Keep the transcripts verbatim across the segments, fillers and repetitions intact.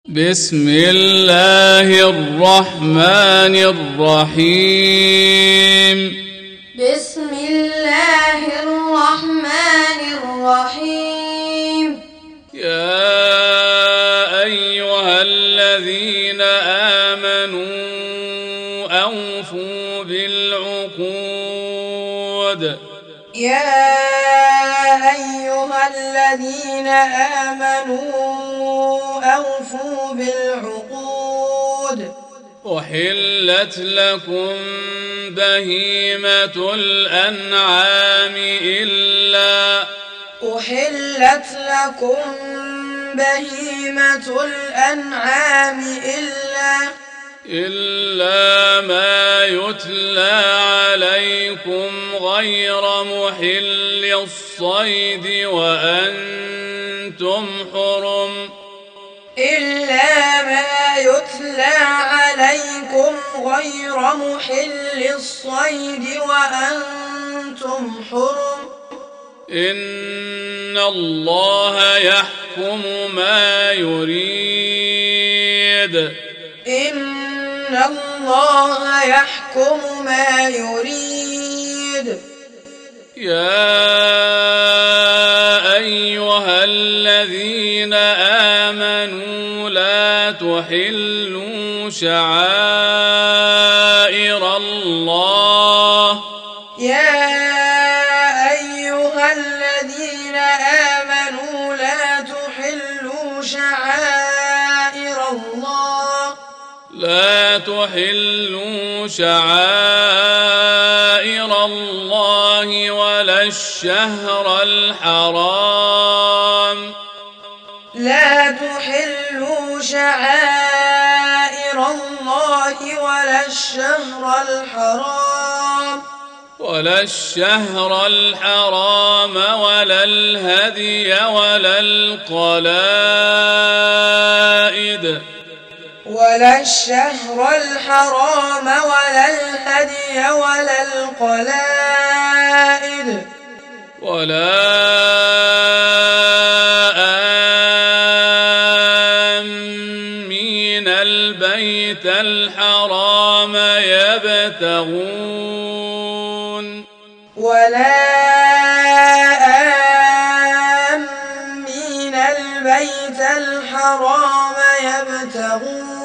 بسم الله الرحمن الرحيم. بسم الله الرحمن الرحيم. يا أيها الذين آمنوا أوفوا بالعقود. يا أيها الذين آمنوا أوفوا بالعقود. أحلت لكم بهيمة الأنعام إلا أحلت لكم بهيمة الأنعام إلا إلا ما يتلى عليكم غير محل الصيد وأنتم حرم إلا ما يتلى عليكم غير محل الصيد وأنتم حرم. إن الله يحكم ما يريد. إن الله يحكم ما يريد. يا أيها الذين آمنوا لا تحلوا شعائر الله. يا أيها الذين آمنوا لا تحلوا شعائر الله. لا تحلوا شعائر الله ولا الشهر الحرام. لا تحلوا شعائر الله ولا الشهر الحرام. ولا الشهر الحرام ولا الهدي ولا القلائد. ولا الشهر الحرام ولا الهدي ولا القلائد. ولا آمين البيت الحرام يبتغون. ولا آمين البيت الحرام يبتغون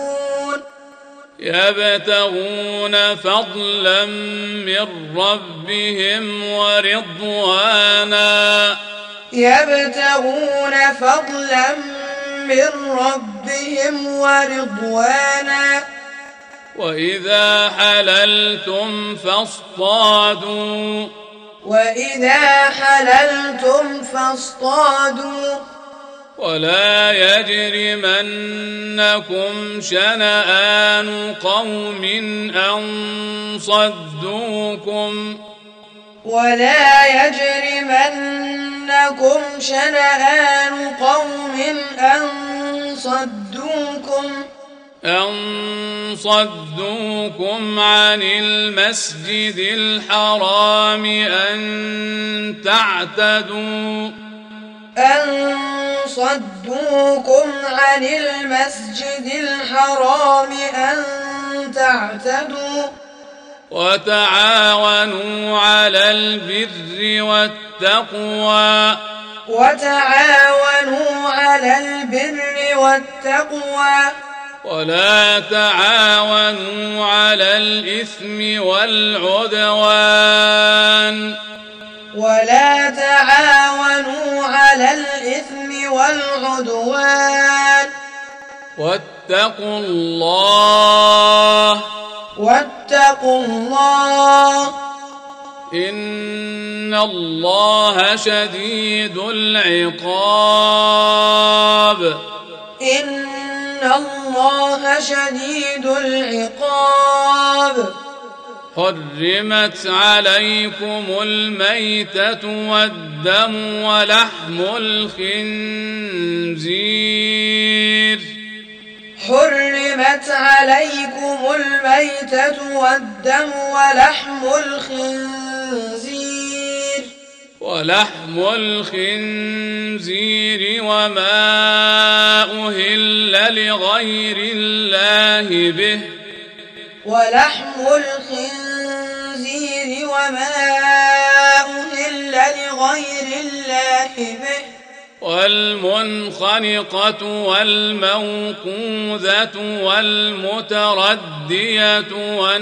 يبتغون فضلا من ربهم ورضوانا. يبتغون فضلا من ربهم ورضوانا. وإذا حللتم فاصطادوا. وإذا حللتم فاصطادوا. ولا يجرمنكم شنآن قوم أن صدوكم. ولا يجرمنكم شنآن قوم أن صدوكم أن صدوكم عن المسجد الحرام أن تعتدوا. أن صدوكم عن المسجد الحرام أن تعتدوا. وتعاونوا على البر والتقوى. وتعاونوا على البر والتقوى. ولا تعاونوا على الإثم والعدوان. ولا تعاونوا على الإثم والعدوان. واتقوا الله. واتقوا الله. إن الله شديد العقاب. إن الله شديد العقاب. حرمت عليكم الميتة والدم ولحم الخنزير. حرمت عليكم الميتة والدم ولحم الخنزير. ولحم الخنزير وما أهل لغير الله به ولحم الخنزير وما أهل لغير الله به والمنخنقة والموقوذة والمتردية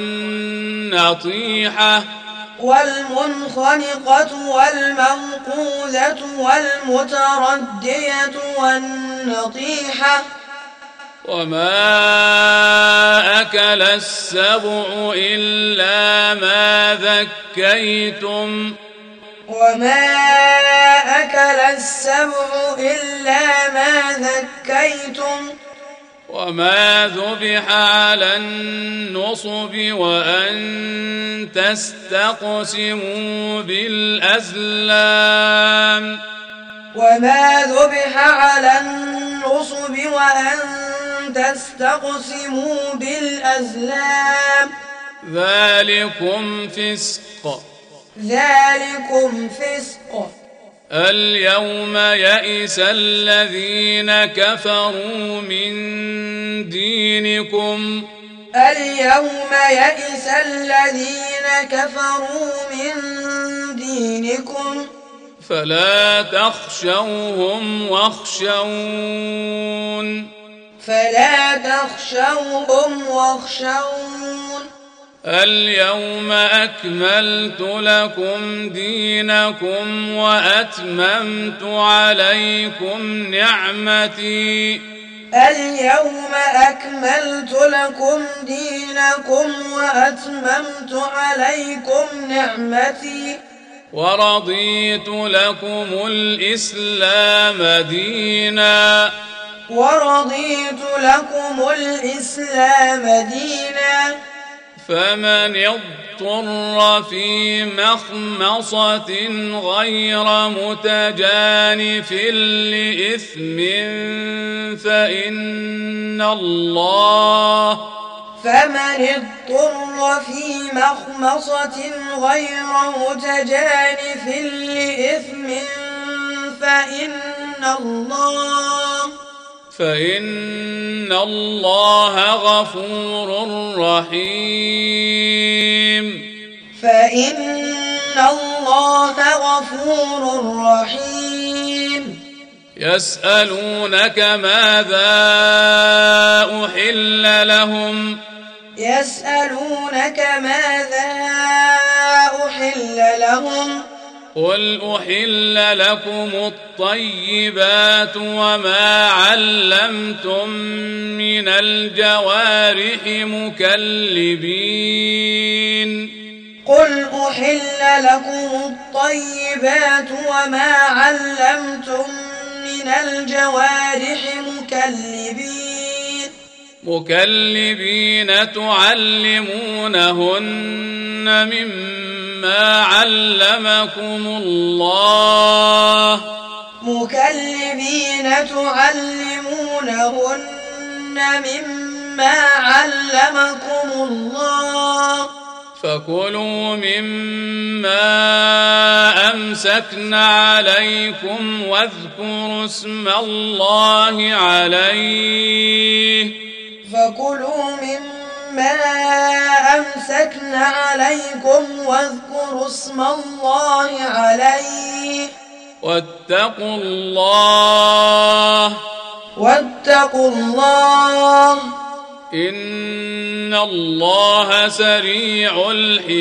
والنطيحة والمنخنقة والموقوذة والمتردية والنطيحة وما أكل السبع إلا ما ذكيتم وما أكل السبع إلا ما ذكيتم وما ذبح على النصب وأن تستقسموا بالأزلام وما ذبح على النصب وأن تستقسموا بالأزلام ذلكم فسق ذلكم فسق اليوم يئس الذين كفروا من دينكم اليوم يئس الذين كفروا من دينكم فلا تخشوهم واخشون فلا تخشوهم واخشون اليوم أكملت لكم دينكم وأتممت عليكم نعمتي اليوم أكملت لكم دينكم وأتممت عليكم نعمتي ورضيت لكم الإسلام دينا ورضيت لكم الإسلام دينا فمن اضطر في مخمصة غير متجانف لإثم فإن الله فمن اضطر في مخمصة غير متجانف لإثم فإن الله فإن الله غفور رحيم فإن الله غفور رحيم يسألونك ماذا أحل لهم يسألونك ماذا أحل لهم قل أحل لكم الطيبات وما علمتم من الجوارح مكلبين قل أحل لكم الطيبات وما علمتم من الجوارح مكلبين مكلبين تعلمونهن مما علمكم الله مكلبين تعلمونهن مما علمكم الله فكلوا مما أمسكن عليكم واذكروا اسم الله عليه فكلوا مما أمسكن عليكم واذكروا اسم الله عليه واتقوا الله واتقوا الله إن الله سريع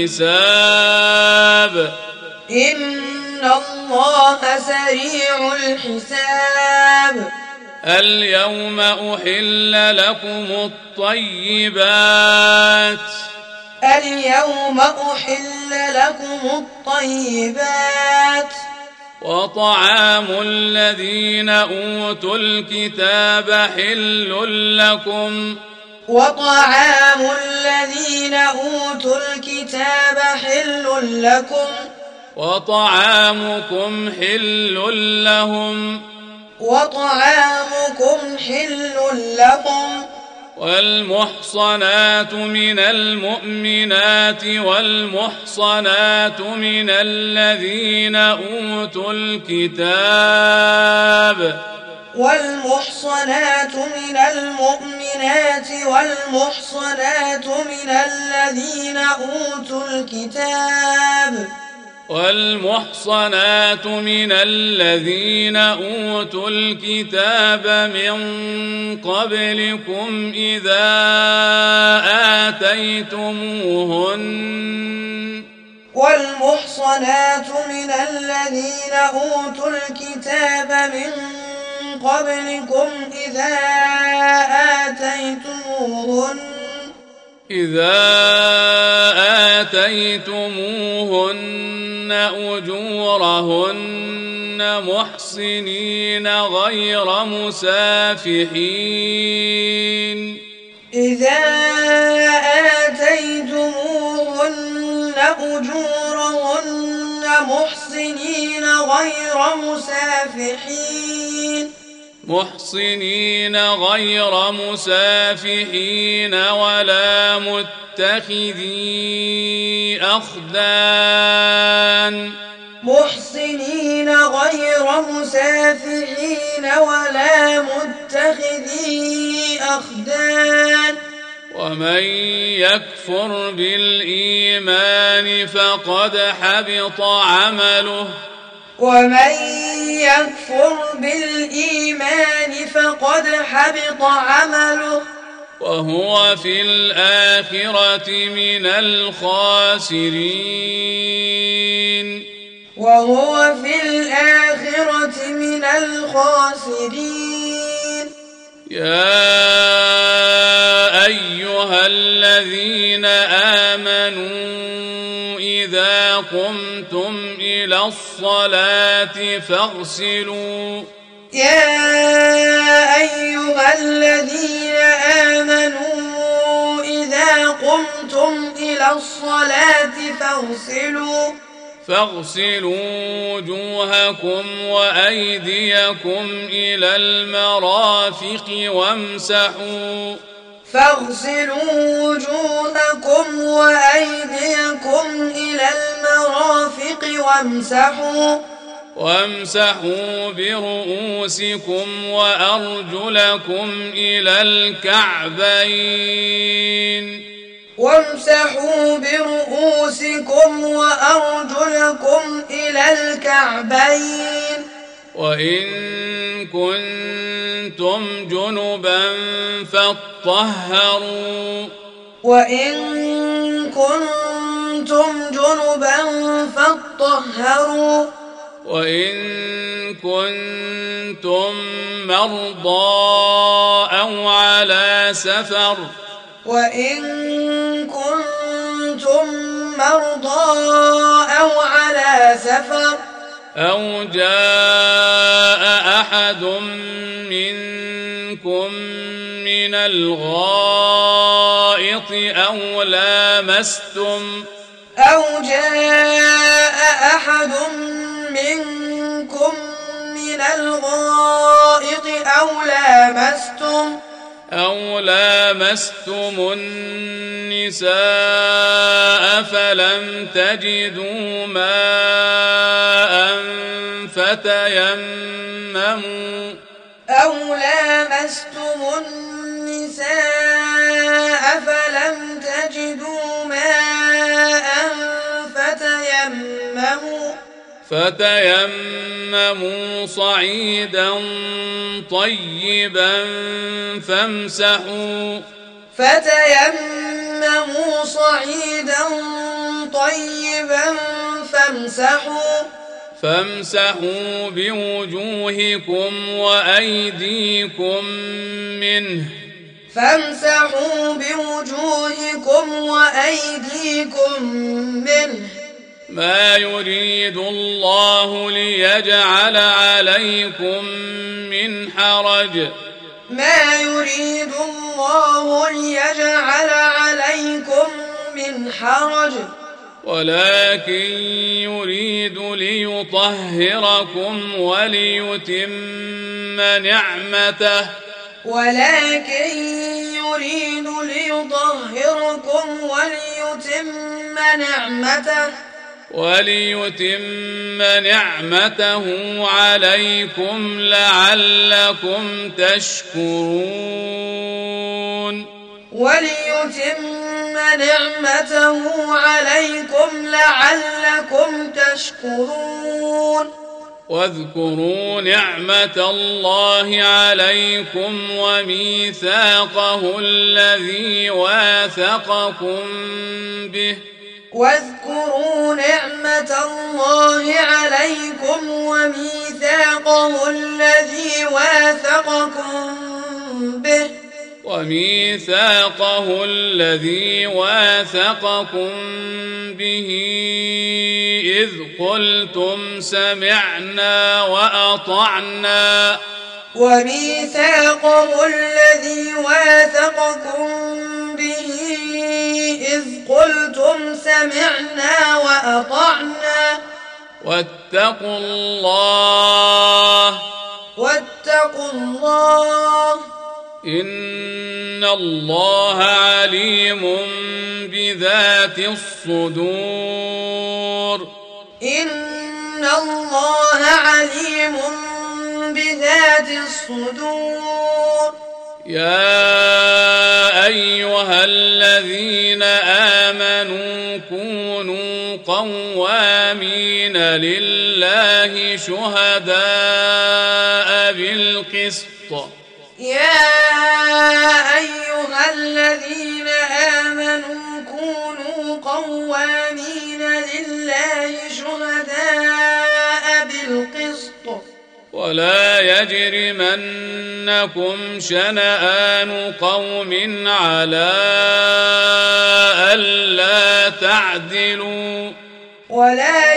الحساب إن الله سريع الحساب اليوم أحل لكم الطيبات اليوم أحل لكم الطيبات وطعام الذين أوتوا الكتاب حل لكم وطعام الذين أوتوا الكتاب حل لكم وطعامكم حل لهم وطعامكم حل لهم والمحصنات من المؤمنات والمحصنات من الذين أوتوا الكتاب والمحصنات من المؤمنات والمحصنات من الذين أوتوا الكتاب والمحصنات من الذين أوتوا الكتاب من قبلكم إذا آتيتموهن والمحصنات من الذين أوتوا الكتاب من قبلكم إذا آتيتموهن إذا آتيتموهن أجورهن محصنين غير مسافحين إذا آتيتموهن أجورهن محصنين غير مسافحين محصنين غير مسافحين ولا متخذي أخدان محصنين غير مسافحين ولا متخذي أخدان ومن يكفر بالإيمان فقد حبط عمله ومن يكفر بالإيمان فقد حبط عمله وهو في الآخرة من الخاسرين وهو في الآخرة من الخاسرين يا أيها الذين آمنوا إذا قمتم إلى الصلاة فاغسلوا يا أيها الذين آمنوا إذا قمتم إلى الصلاة فاغسلوا فاغسلوا وجوهكم وأيديكم إلى المرافق وامسحوا فاغسلوا وجوهكم وأيديكم إلى المرافق وامسحوا وامسحوا برؤوسكم وأرجلكم إلى الكعبين وامسحوا برؤوسكم وأرجلكم إلى الكعبين وإن كنتم جنبا فاطهروا وإن كنتم جنبا فاطهروا وإن كنتم مرضى أو على سفر وإن كنتم مرضى أو على سفر أو جاء أحد منكم من الغائط أو لامستم أو جاء أحد منكم من الغائط أو لامستم أو لامستم النساء فلم تجدوا ماء فتيمموا أو لامستم النساء فلم تجدوا ماء فتيمموا فتيمموا صعيدا طيبا فامسحوا فتيمموا صعيدا طيبا فامسحوا فامسحوا بوجوهكم وأيديكم منه فامسحوا بوجوهكم وأيديكم منه ما يريد الله ليجعل عليكم من حرج ما يريد الله ليجعل عليكم من حرج ولكن يريد ليطهركم وليتم نعمته ولكن يريد وليتم نعمته وليتم نعمته عليكم لعلكم تشكرون وليتم نعمته عليكم لعلكم تشكرون واذكروا نعمة الله عليكم وميثاقه الذي واثقكم به واذكروا نعمة الله عليكم وميثاقه الذي واثقكم به وميثاقه الذي واثقكم به إذ قلتم سمعنا وأطعنا وميثاقه الذي واثقكم به إذ قلتم سمعنا وأطعنا واتقوا الله واتقوا الله إن الله عليم بذات الصدور إن الله عليم بذات الصدور يا أيها الذين آمنوا كونوا قوامين لله شهداء بالقسط يا أيها الذين آمنوا كونوا قوامين لله شهداء بالقسط ولا يجرمنكم شنآن قوم على ألا تعدلوا ولا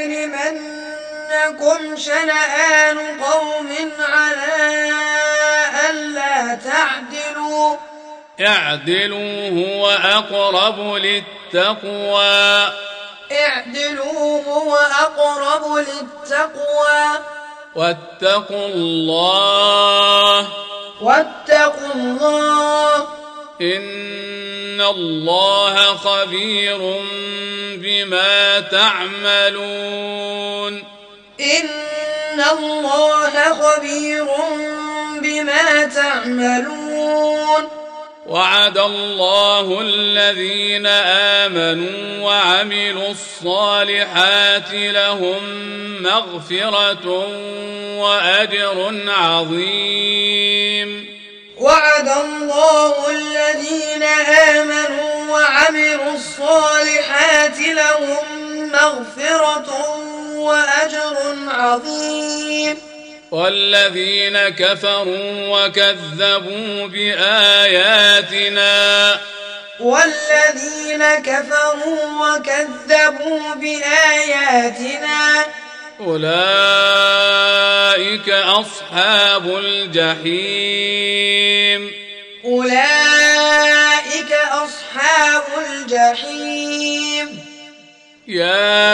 يجرمنكم شنآن قوم على ألا تعدلوا اعدلوا هو أقرب للتقوى اعدلوا هو أقرب للتقوى واتقوا الله واتقوا الله إن الله خبير بما تعملون إن الله خبير بما تعملون وعد الله الذين آمنوا وعملوا الصالحات لهم مغفرة وأجر عظيم وعد الله الذين آمنوا وعملوا الصالحات لهم مغفرة وأجر عظيم والذين كفروا وكذبوا بآياتنا والذين كفروا وكذبوا بآياتنا أولئك أصحاب الجحيم أولئك أصحاب الجحيم يا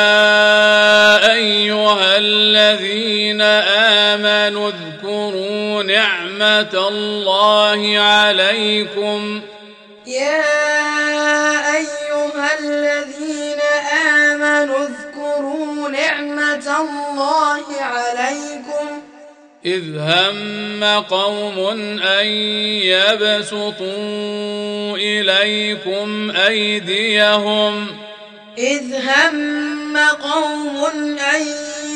أيها الذين آمنوا اذكروا نعمة الله عليكم يا أيها الذين آمنوا اذكروا نعمة الله عليكم إذ هم قوم أن يبسطوا إليكم أيديهم إذ هم قوم أن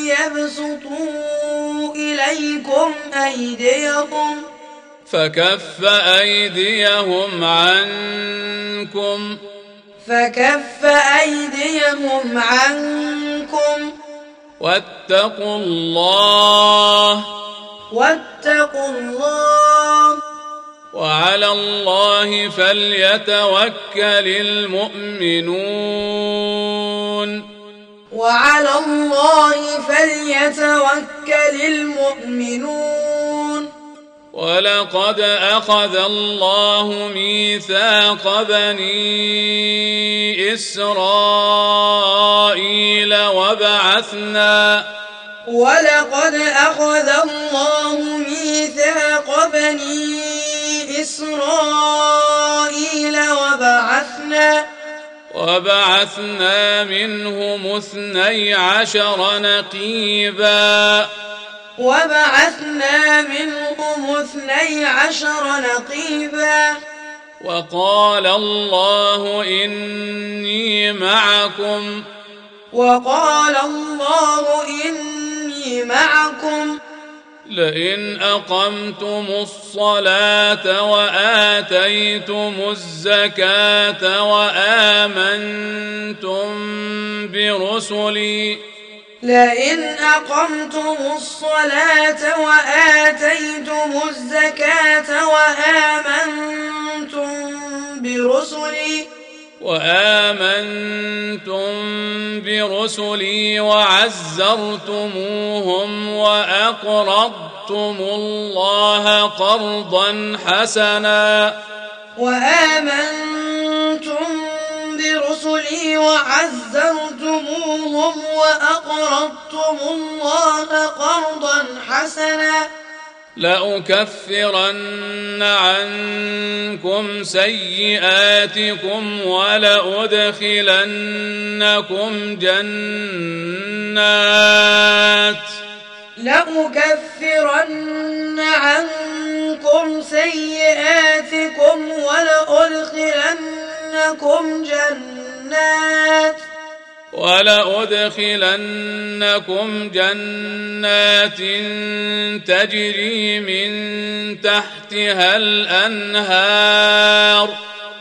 يبسطوا إليكم أيديهم فكف أيديهم عنكم فكف أيديهم عنكم واتقوا الله واتقوا الله وعلى الله فليتوكل المؤمنون وعلى الله فليتوكل المؤمنون ولقد أخذ الله ميثاق بني إسرائيل وبعثنا ولقد أخذ الله ميثاق بني إسرائيل وبعثنا وبعثنا منهم اثني عشر نقيبا وبعثنا منهم اثني عشر نقيبا وقال الله إني معكم وقال الله إني معكم لئن أقمتم الصلاة وآتيتم الزكاة وآمنتم برسلي لئن أقمتم الصلاة وآتيتم الزكاة وآمنتم برسلي وآمنتم برسلي وعزرتموهم وأقرضتم الله قرضا حسنا وآمنتم برسلي وعزرتموهم وأقرضتم الله قرضا حسنا لأكفرن عنكم سيئاتكم ولأدخلنكم جنات لأكفرن عنكم سيئاتكم ولأدخلنكم جنات ولأدخلنكم جنات تجري من تحتها الأنهار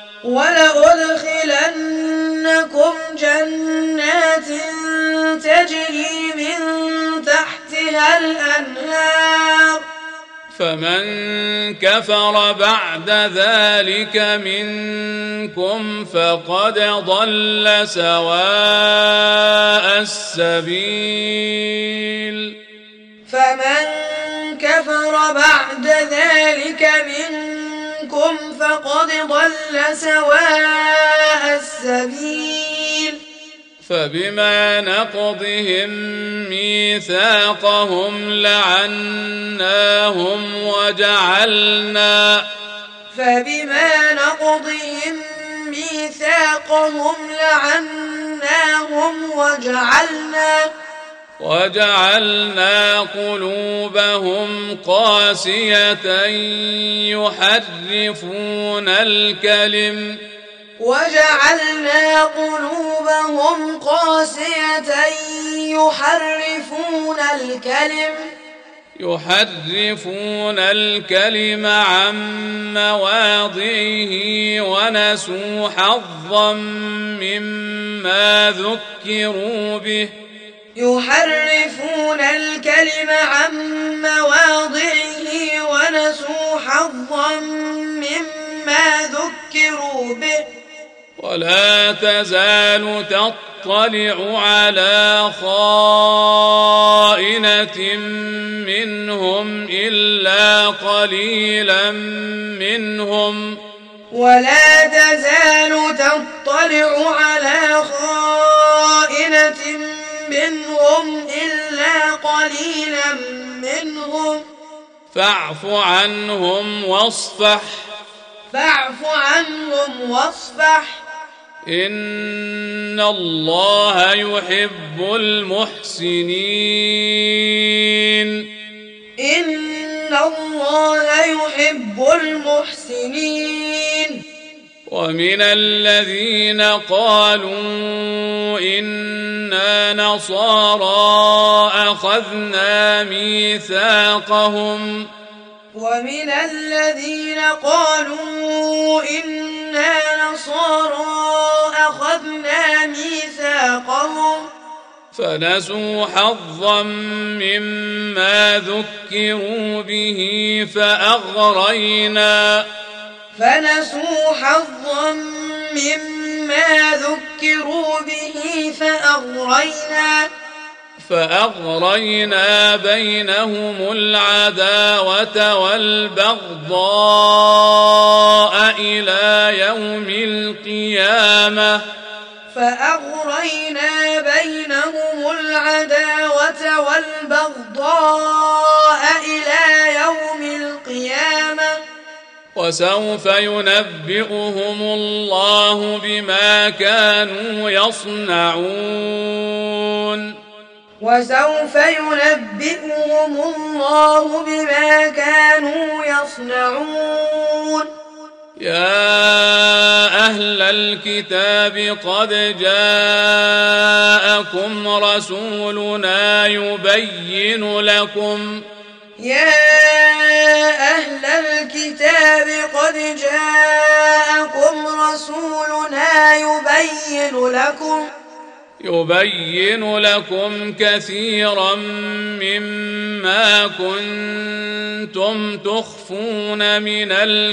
ولأدخلنكم جنات تجري من تحتها الأنهار فمن كفر بعد ذلك منكم فقد ضل سواء السبيل فمن كفر بعد ذلك منكم فقد ضل سواء السبيل فبما نقضهم ميثاقهم لعناهم وجعلنا فبما نقضهم ميثاقهم لعناهم وجعلنا وجعلنا قلوبهم قاسية يحرفون الكلم وجعلنا قلوبهم قاسية يحرفون الكلم يحرفون الكلم عن مواضعه ونسوا حظا مما ذكروا به يحرفون الكلم عن مواضعه ونسوا حظا مما ذكروا به ولا تزال تطلع على خائنة منهم إلا قليلا منهم ولا تزال تطلع على خائنة منهم إلا قليلا منهم فاعف عنهم واصفح فاعف عنهم واصفح إن الله يحب المحسنين إن الله يحب المحسنين ومن الذين قالوا إنا نصارى أخذنا ميثاقهم ومن الذين قالوا إنا نصارى أخذنا ميثاقهم فنسوا حظا مما ذكروا به فأغرينا فنسوا حظا مما ذكروا به فأغرينا فأغرينا بينهم العداوة والبغضاء إلى يوم القيامة فأغرينا بينهم العداوة والبغضاء إلى يوم القيامة وسوف ينبئهم الله بما كانوا يصنعون وسوف ينبئهم الله بما كانوا يصنعون يا أهل الكتاب قد جاءكم رسولنا يبين لكم يا أهل الكتاب قد جاءكم رسولنا يبين لكم يبين لكم كثيرا مما كنتم تخفون من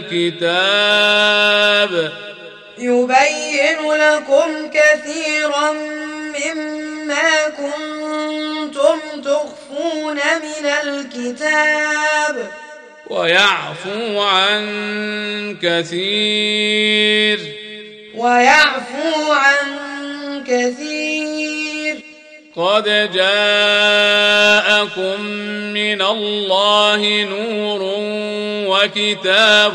الكتاب يبين لكم كثيرا مما كنتم تخفون من الكتاب ويعفو عن كثير ويعفو عن كثير قد جاءكم من الله نور وكتاب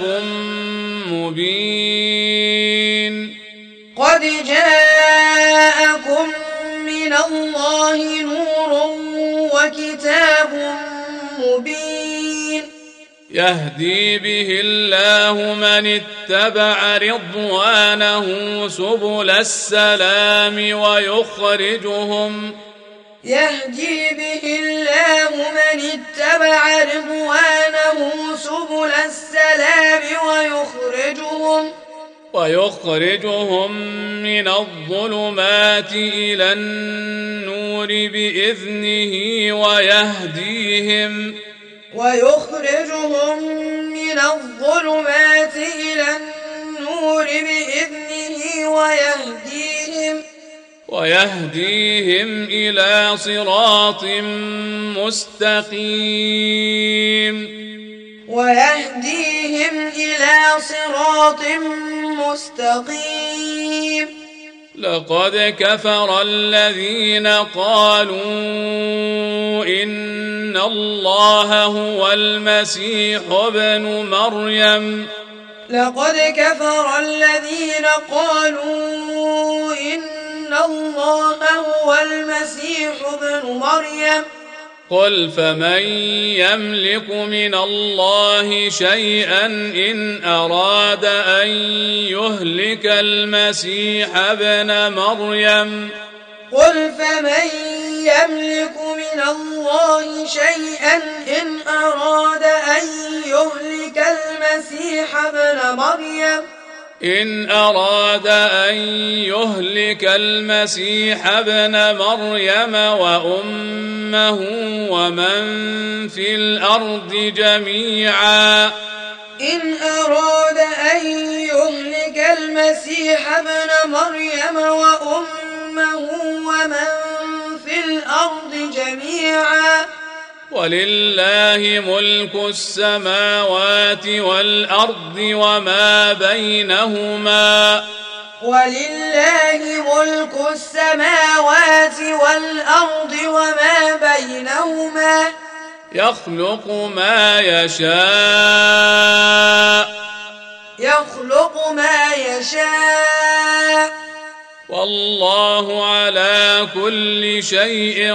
مبين قد جاءكم من الله نور وكتاب مبين يهدي به الله من اتبع رضوانه سبل السلام ويخرجهم يهدي به الله من اتبع رضوانه سبل السلام ويخرجهم ويخرجهم من الظلمات إلى النور بإذنه ويهديهم ويخرجهم من الظلمات إلى النور بإذنه ويهديهم ويهديهم إلى صراط مستقيم ويهديهم إلى صراط مستقيم لقد كفر الذين قالوا إن الله هو المسيح ابن مريم لقد كفر الذين قالوا إن الله هو المسيح ابن مريم قل فمن يملك من الله شيئا إن أراد أن يهلك المسيح ابن مريم قل فمن يملك من الله شيئا إن أراد أن يهلك المسيح ابن مريم إن أراد أن يهلك المسيح ابن مريم وأمه ومن في الأرض جميعا إن أراد أن يهلك المسيح ابن مريم وأمه ومن في الأرض جميعا ولله ملك السماوات والأرض وما بينهما ولله ملك السماوات والأرض وما بينهما يخلق ما يشاء يخلق ما يشاء والله على كل شيء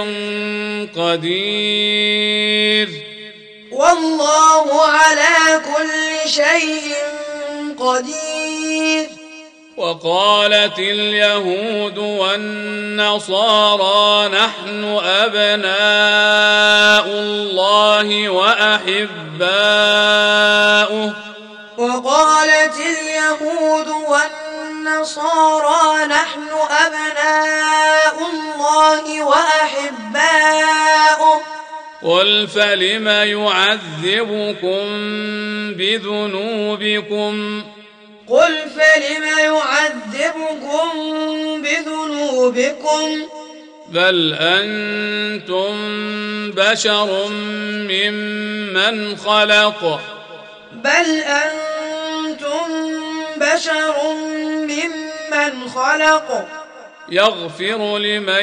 قدير والله على كل شيء قدير وقالت اليهود والنصارى نحن أبناء الله وأحباؤه وقالت اليهود والنصارى نحن أبناء الله وأحباؤه قل فلم يعذبكم بذنوبكم قل فلم يعذبكم بذنوبكم بل أنتم بشر ممن خلق بل أنتم بشر ممن خلق يغفر لمن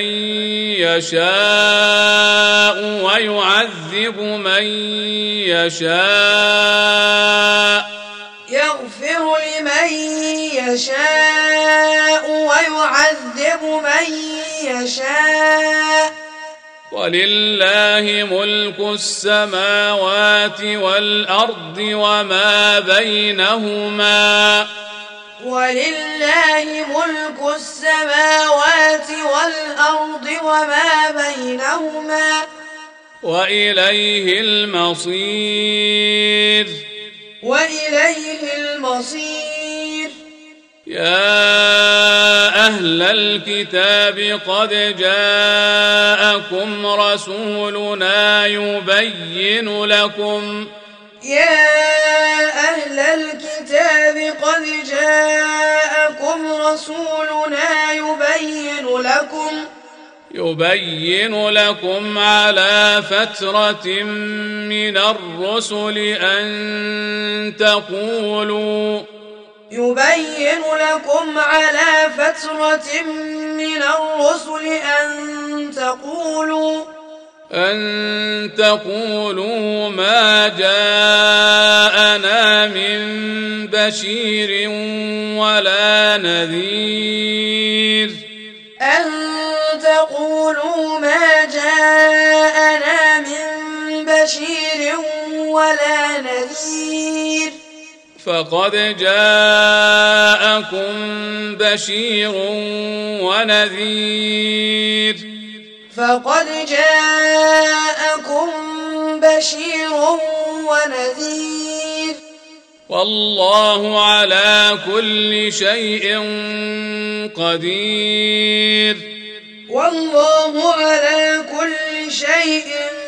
يشاء ويعذب من يشاء يغفر يشاء ويعذب من يشاء ولله ملك السماوات والأرض وما بينهما ولله ملك السماوات والأرض وما بينهما وإليه المصير وإليه المصير يا أهل الكتاب قد جاءكم رسولنا يبين لكم يا أهل الكتاب قد جاءكم رسولنا يبين لكم يبين لكم على فترة من الرسل أن تقولوا يبين لكم على فترة من الرسل أن تقولوا أن تقولوا ما جاءنا من بشير ولا نذير أن تقولوا ما جاءنا من بشير ولا نذير فقد جاءكم بشير ونذير فقد جاءكم بشير ونذير والله على كل شيء قدير والله على كل شيء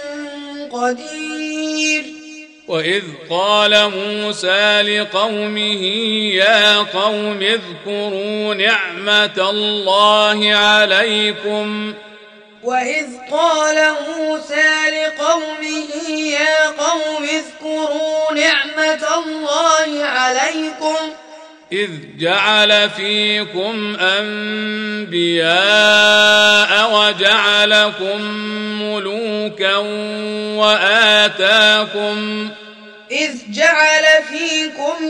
قدير وإذ قال موسى لقومه يا قوم اذكروا نعمة الله عليكم وإذ قال موسى لقومه يا قوم اذكروا نعمة الله عليكم إذ جعل فيكم أنبياء وجعلكم ملوكا وآتاكم إذ جعل فيكم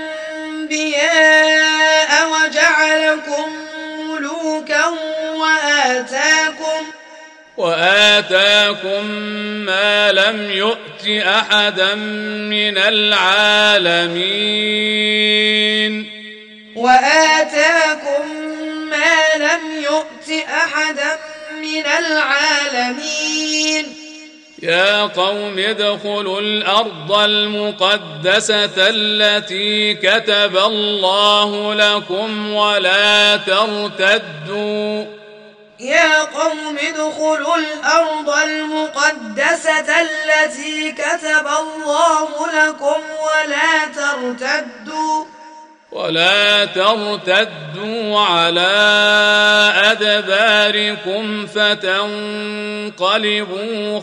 أنبياء وجعلكم ملوكا وآتاكم وآتاكم ما لم يؤت أحدا من العالمين وآتاكم ما لم يؤت أحدا من العالمين يا قوم ادخلوا الأرض المقدسة التي كتب الله لكم ولا ترتدوا يا قوم ادخلوا الأرض المقدسة التي كتب الله لكم ولا ترتدوا ولا ترتدوا على أدباركم فتنقلبوا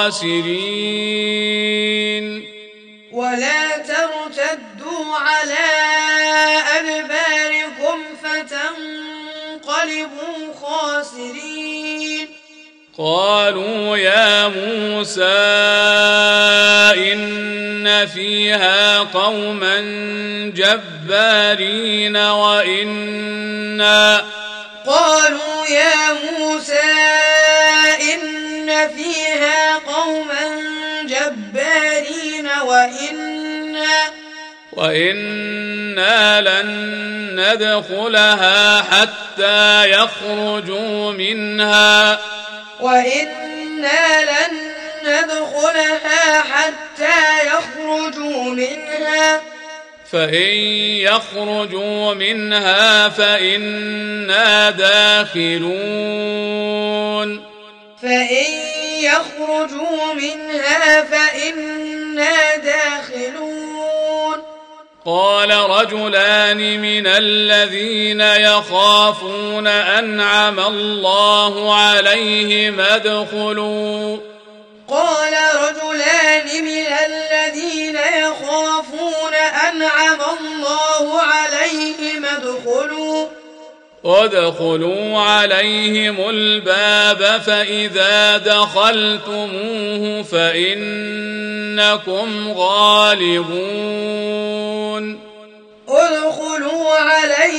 خاسرين ولا ترتدوا على أدباركم فتنقلبوا خاسرين قالوا يا موسى إن فيها قوما جبارين وإنا قالوا يا موسى إن فيها قوما جبارين وإنا وإنا لن ندخلها حتى يخرجوا منها وإنا لن ندخلها حتى يخرجوا منها فإن يخرجوا منها فإنا داخلون فإن يخرجوا منها فإنا داخلون قال رجلان من الذين يخافون أنعم الله عليهم ادخلوا قال رجلان من الذين يخافون أنعم الله عليهم ادخلوا ادخلوا عليهم الباب فإذا دخلتموه فإنكم غالبون ادخلوا عليهم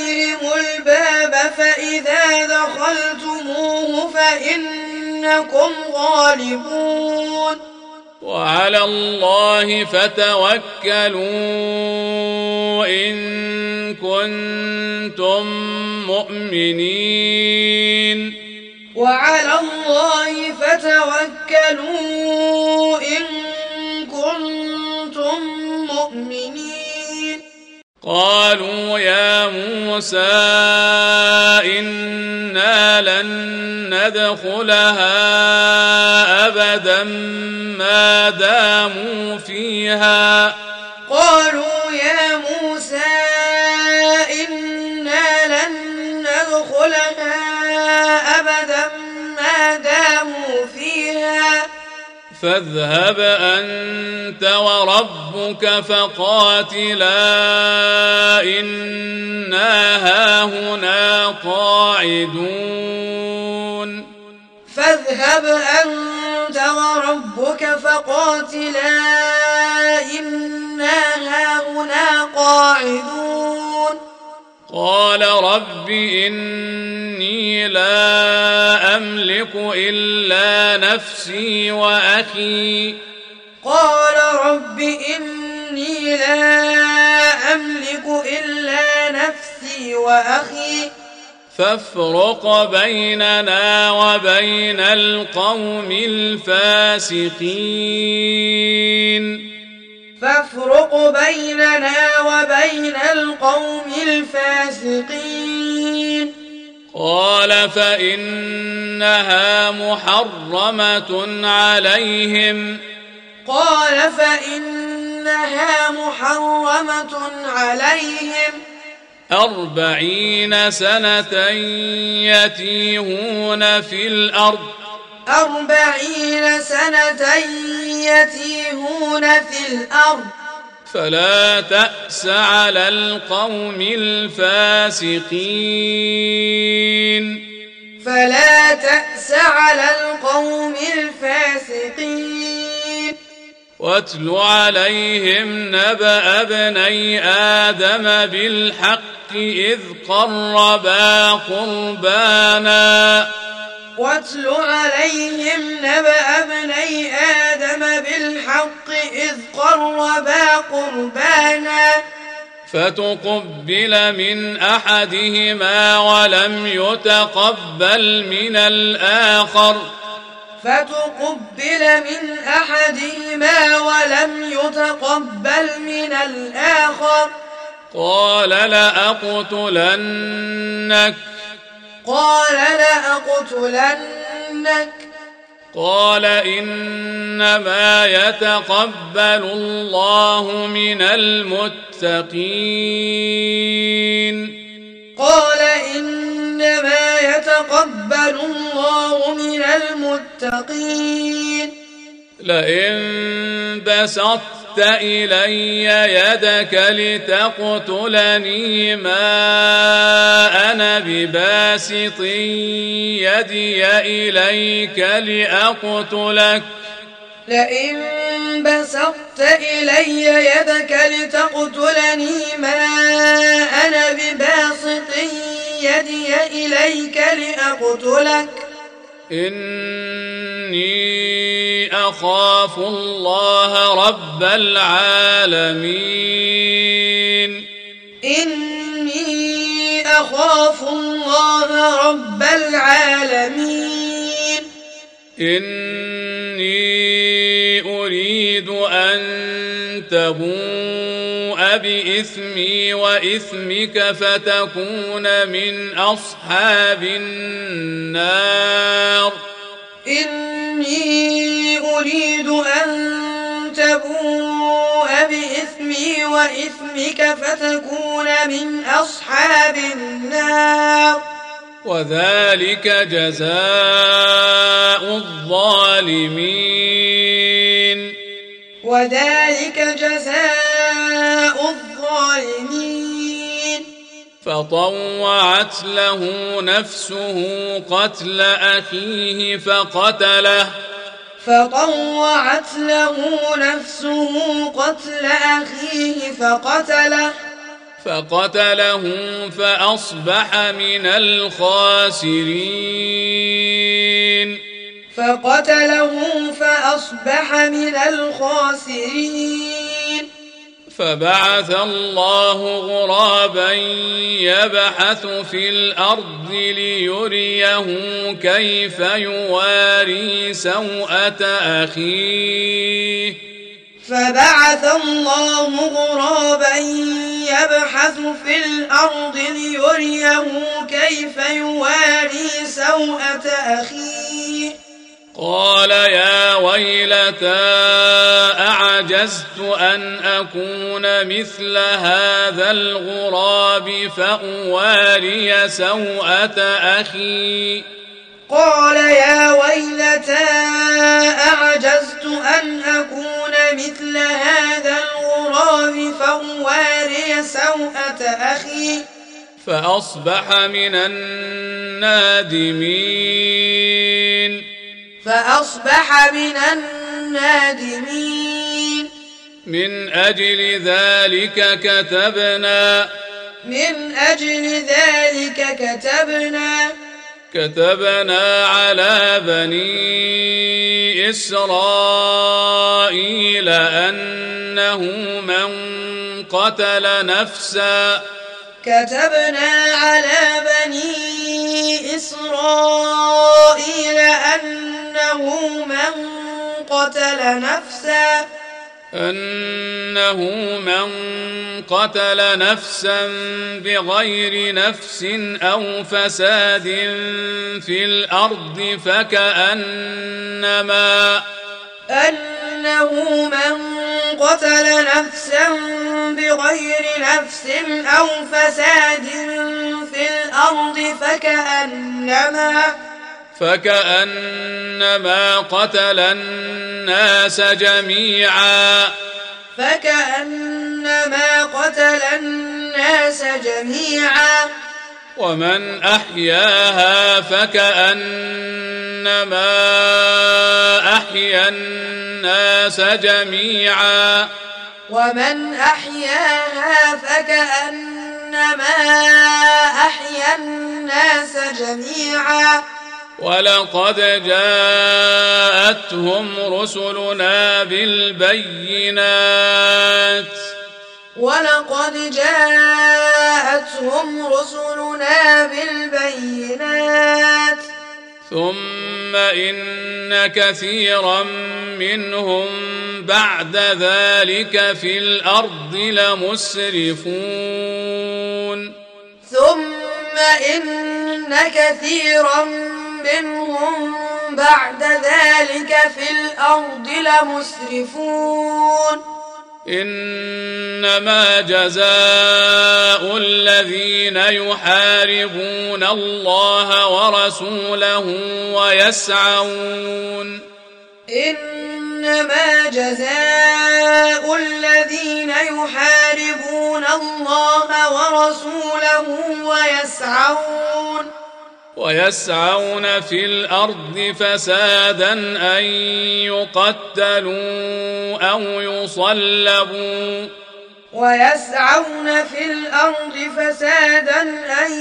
إنكم غالبون وعلى الله فتوكلوا إن كنتم مؤمنين وعلى الله فتوكلوا إن كنتم مؤمنين قالوا يا موسى إنا لن ندخلها أبدا ما داموا فيها قالوا يا موسى إنا لن ندخلها أبدا ما داموا فيها فاذهب أنت وربك فقاتلا إنا هاهنا قاعدون فاذهب أنت وربك فقاتلا إنا هاهنا قاعدون قال رب إني لا أملك إلا نفسي وأخي قال رب إني لا أملك إلا نفسي وأخي فافرق بيننا وبين القوم الفاسقين فافرق بيننا وبين القوم الفاسقين قال فإنها محرمة عليهم قال فإنها محرمة عليهم أربعين سنة يتيهون في الأرض أربعين سنة يتيهون في الأرض فلا تأس على القوم الفاسقين فلا تأس على القوم الفاسقين واتل عليهم نبأ ابني آدم بالحق إذ قربا قربانا واتل عليهم نبأ ابني آدم بالحق إذ قربا قربانا فتقبل من أحدهما ولم يتقبل من الآخر فتقبل من أحدهما ولم يتقبل من الآخر قال لأقتلنك قال لأقتلنك قال إنما يتقبل الله من المتقين قال إنما يتقبل الله من المتقين لئن بسطت إلي يدك لتقتلني ما أنا بباسط يدي إليك لأقتلك لئن بسطت إلي يدك لتقتلني ما أنا بباسط يدي إليك لأقتلك إني أخاف الله رب العالمين إني أخاف الله رب العالمين إني أريد أن تبوء بإثمي وإثمك فتكون من أصحاب النار إني أريد أن تبوء بإثمي وإثمك فتكون من أصحاب النار وذلك جزاء الظالمين وذلك جزاء الظالمين فطوعت له نفسه قتل أخيه فقتله فطوعت له نفسه قتل أخيه فقتله فقتله فأصبح من الخاسرين فقتله فأصبح من الخاسرين. فبعث الله غرابا يبحث في الأرض ليريه كيف يواري سوءة أخيه فبعث الله غرابا يبحث في الأرض ليريه كيف يواري سوءة أخيه قال يا ويلتى أعجزت أن أكون مثل هذا الغراب فأواري سوءة أخي قال يا ويلتى أعجزت أن أكون مثل هذا الغراب فأواري سوءة أخي فأصبح من النادمين فأصبح من النادمين. من أجل ذلك كتبنا من أجل ذلك كتبنا كتبنا على بني إسرائيل أنه من قتل نفسا كتبنا على بني إسرائيل أنه من قتل نفسا أنه من قتل نفسا بغير نفس أو فساد في الأرض فكأنما أنه من قتل نفسا بغير نفس أو فساد في الأرض فكأنما فكأنما قتل الناس جميعا فكأنما قتل الناس جميعا ومن أحياها فكأنما أحيا الناس جميعا ومن أحياها فكأنما أحيا الناس جميعا ولقد جاءتهم رسلنا بالبينات ولقد جاءتهم رسلنا بالبينات ثم إن كثيرا منهم بعد ذلك في الأرض لمسرفون ثم إن كثيرا منهم بعد ذلك في الأرض لمسرفون إنما جزاء الذين يحاربون الله ورسوله ويسعون إنما جزاء الذين يحاربون الله ورسوله ويسعون ويسعون في الأرض فسادا أن يقتلوا أو يصلبوا ويسعون في الأرض فسادا أن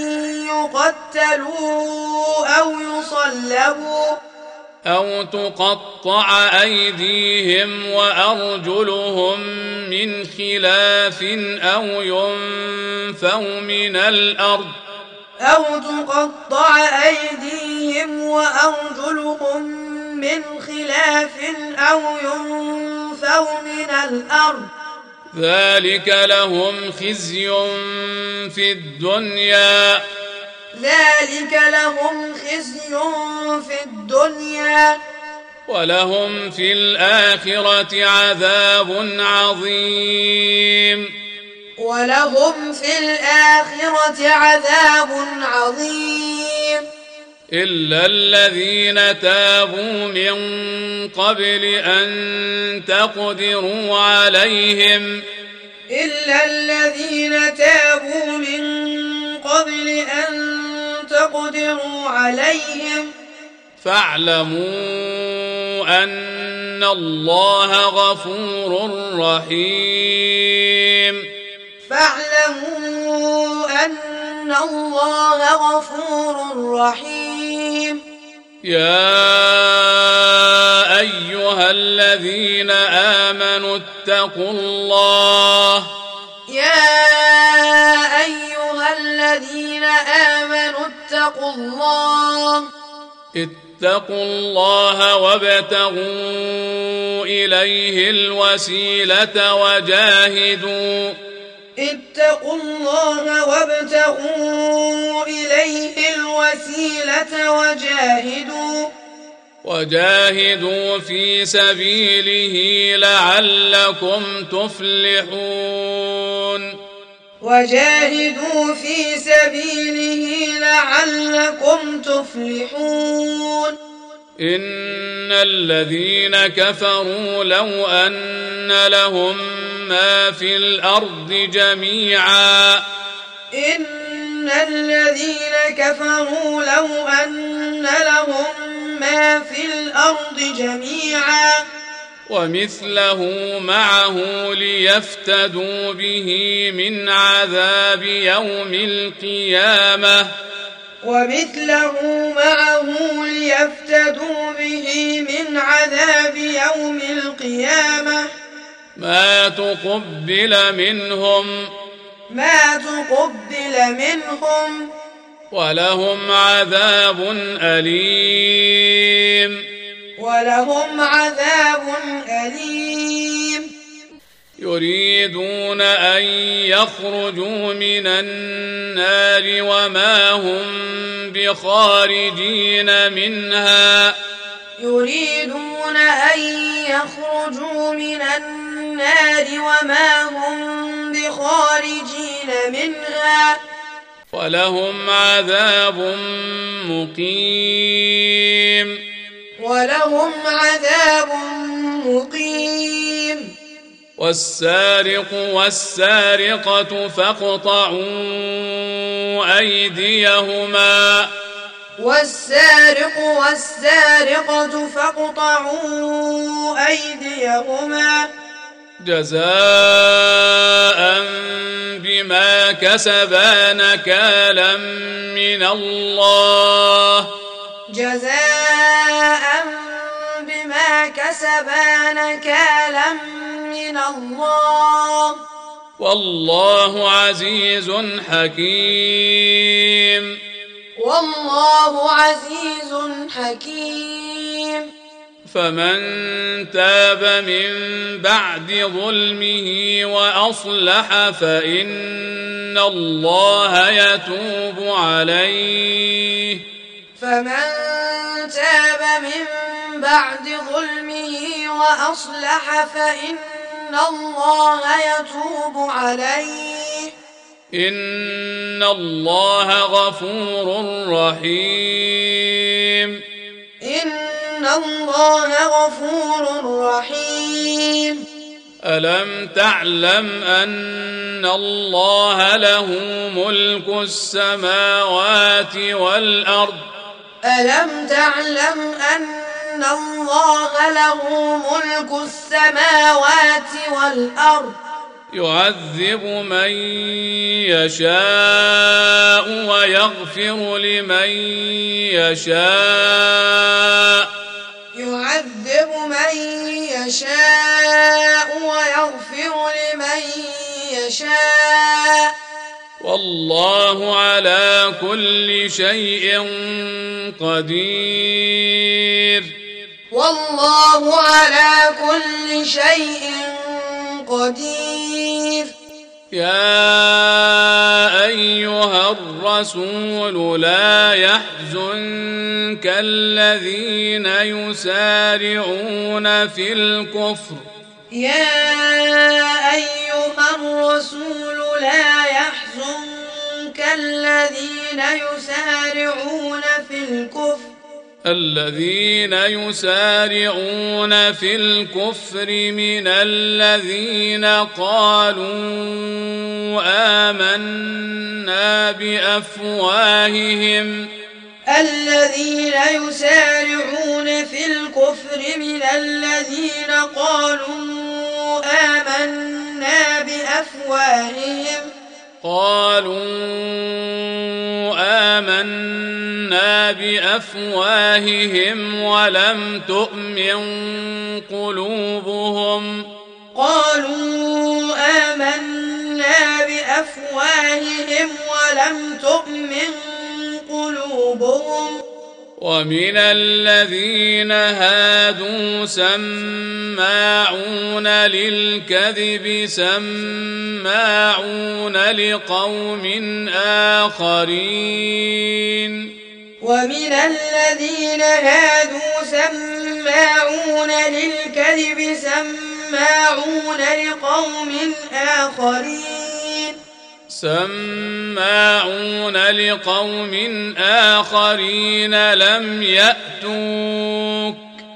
يقتلوا أو يصلبوا أو تقطع أيديهم وأرجلهم من خلاف أو ينفوا من الأرض أو تقطع أيديهم وأرجلهم من خلاف أو ينفوا من الأرض ذلك لهم خزي في الدنيا ذلك لهم خزي في الدنيا ولهم في الآخرة عذاب عظيم ولهم في الآخرة عذاب عظيم إلا الذين تابوا من قبل أن تقدروا عليهم إلا الذين تابوا من قبل أن تقدروا عليهم فاعلموا أن الله غفور رحيم فاعلموا أن الله غفور رحيم يا أيها الذين آمنوا اتقوا الله يا أيها الذين آمنوا اتقوا الله اتقوا الله وابتغوا إليه الوسيلة وجاهدوا اتقوا الله وابتغوا إليه الوسيلة وجاهدوا وجاهدوا في سبيله لعلكم تفلحون وجاهدوا في سبيله لعلكم تفلحون إن الذين كفروا لو أن لهم ما في الأرض جميعا إن الذين كفروا لو أن لهم ما في الأرض جميعا ومثله معه ليفتدوا به من عذاب يوم القيامة ومثله معه ليفتدوا به من عذاب يوم القيامة ما تقبل منهم ما تقبل منهم ولهم عذاب أليم ولهم عذاب أليم يريدون أن يخرجوا من النار وما هم بخارجين منها يريدون أن يخرجوا من النار وما هم بخارجين منها ولهم عذاب مقيم ولهم عذاب مقيم والسارق والسارقة فاقطعوا أيديهما والسارق والسارقة فاقطعوا أيديهما جزاء بما كسبا نكالا من الله جزاء بما كسبا نكالا من الله والله عزيز حكيم والله عزيز حكيم فمن تاب من بعد ظلمه وأصلح فإن الله يتوب عليه فمن تاب من بعد ظلمه وأصلح فإن الله يتوب عليه إن الله غفور رحيم إن الله غفور رحيم ألم تعلم أن الله له ملك السماوات والأرض ألم تعلم أن الله له ملك السماوات والأرض يعذب من يشاء ويغفر لمن يشاء يعذب من يشاء ويغفر لمن يشاء والله على كل شيء قدير والله على كل شيء قدير يا أيها الرسول لا يحزنك الذين يسارعون في الكفر يا أيها الرسول لا يحزنك الذين يسارعون في الكفر الذين يسارعون في الكفر من الذين قالوا آمنا بأفواههم الذين يسارعون في الكفر من الذين قالوا آمنا بأفواههم قالوا آمنا آمنا بأفواههم ولم تؤمن قلوبهم قالوا آمنا بأفواههم ولم تؤمن قلوبهم ومن الذين هادوا سماعون للكذب سماعون لقوم آخرين ومن الذين هادوا سماعون للكذب سماعون لقوم آخرين سماعون لقوم آخرين لم يأتوك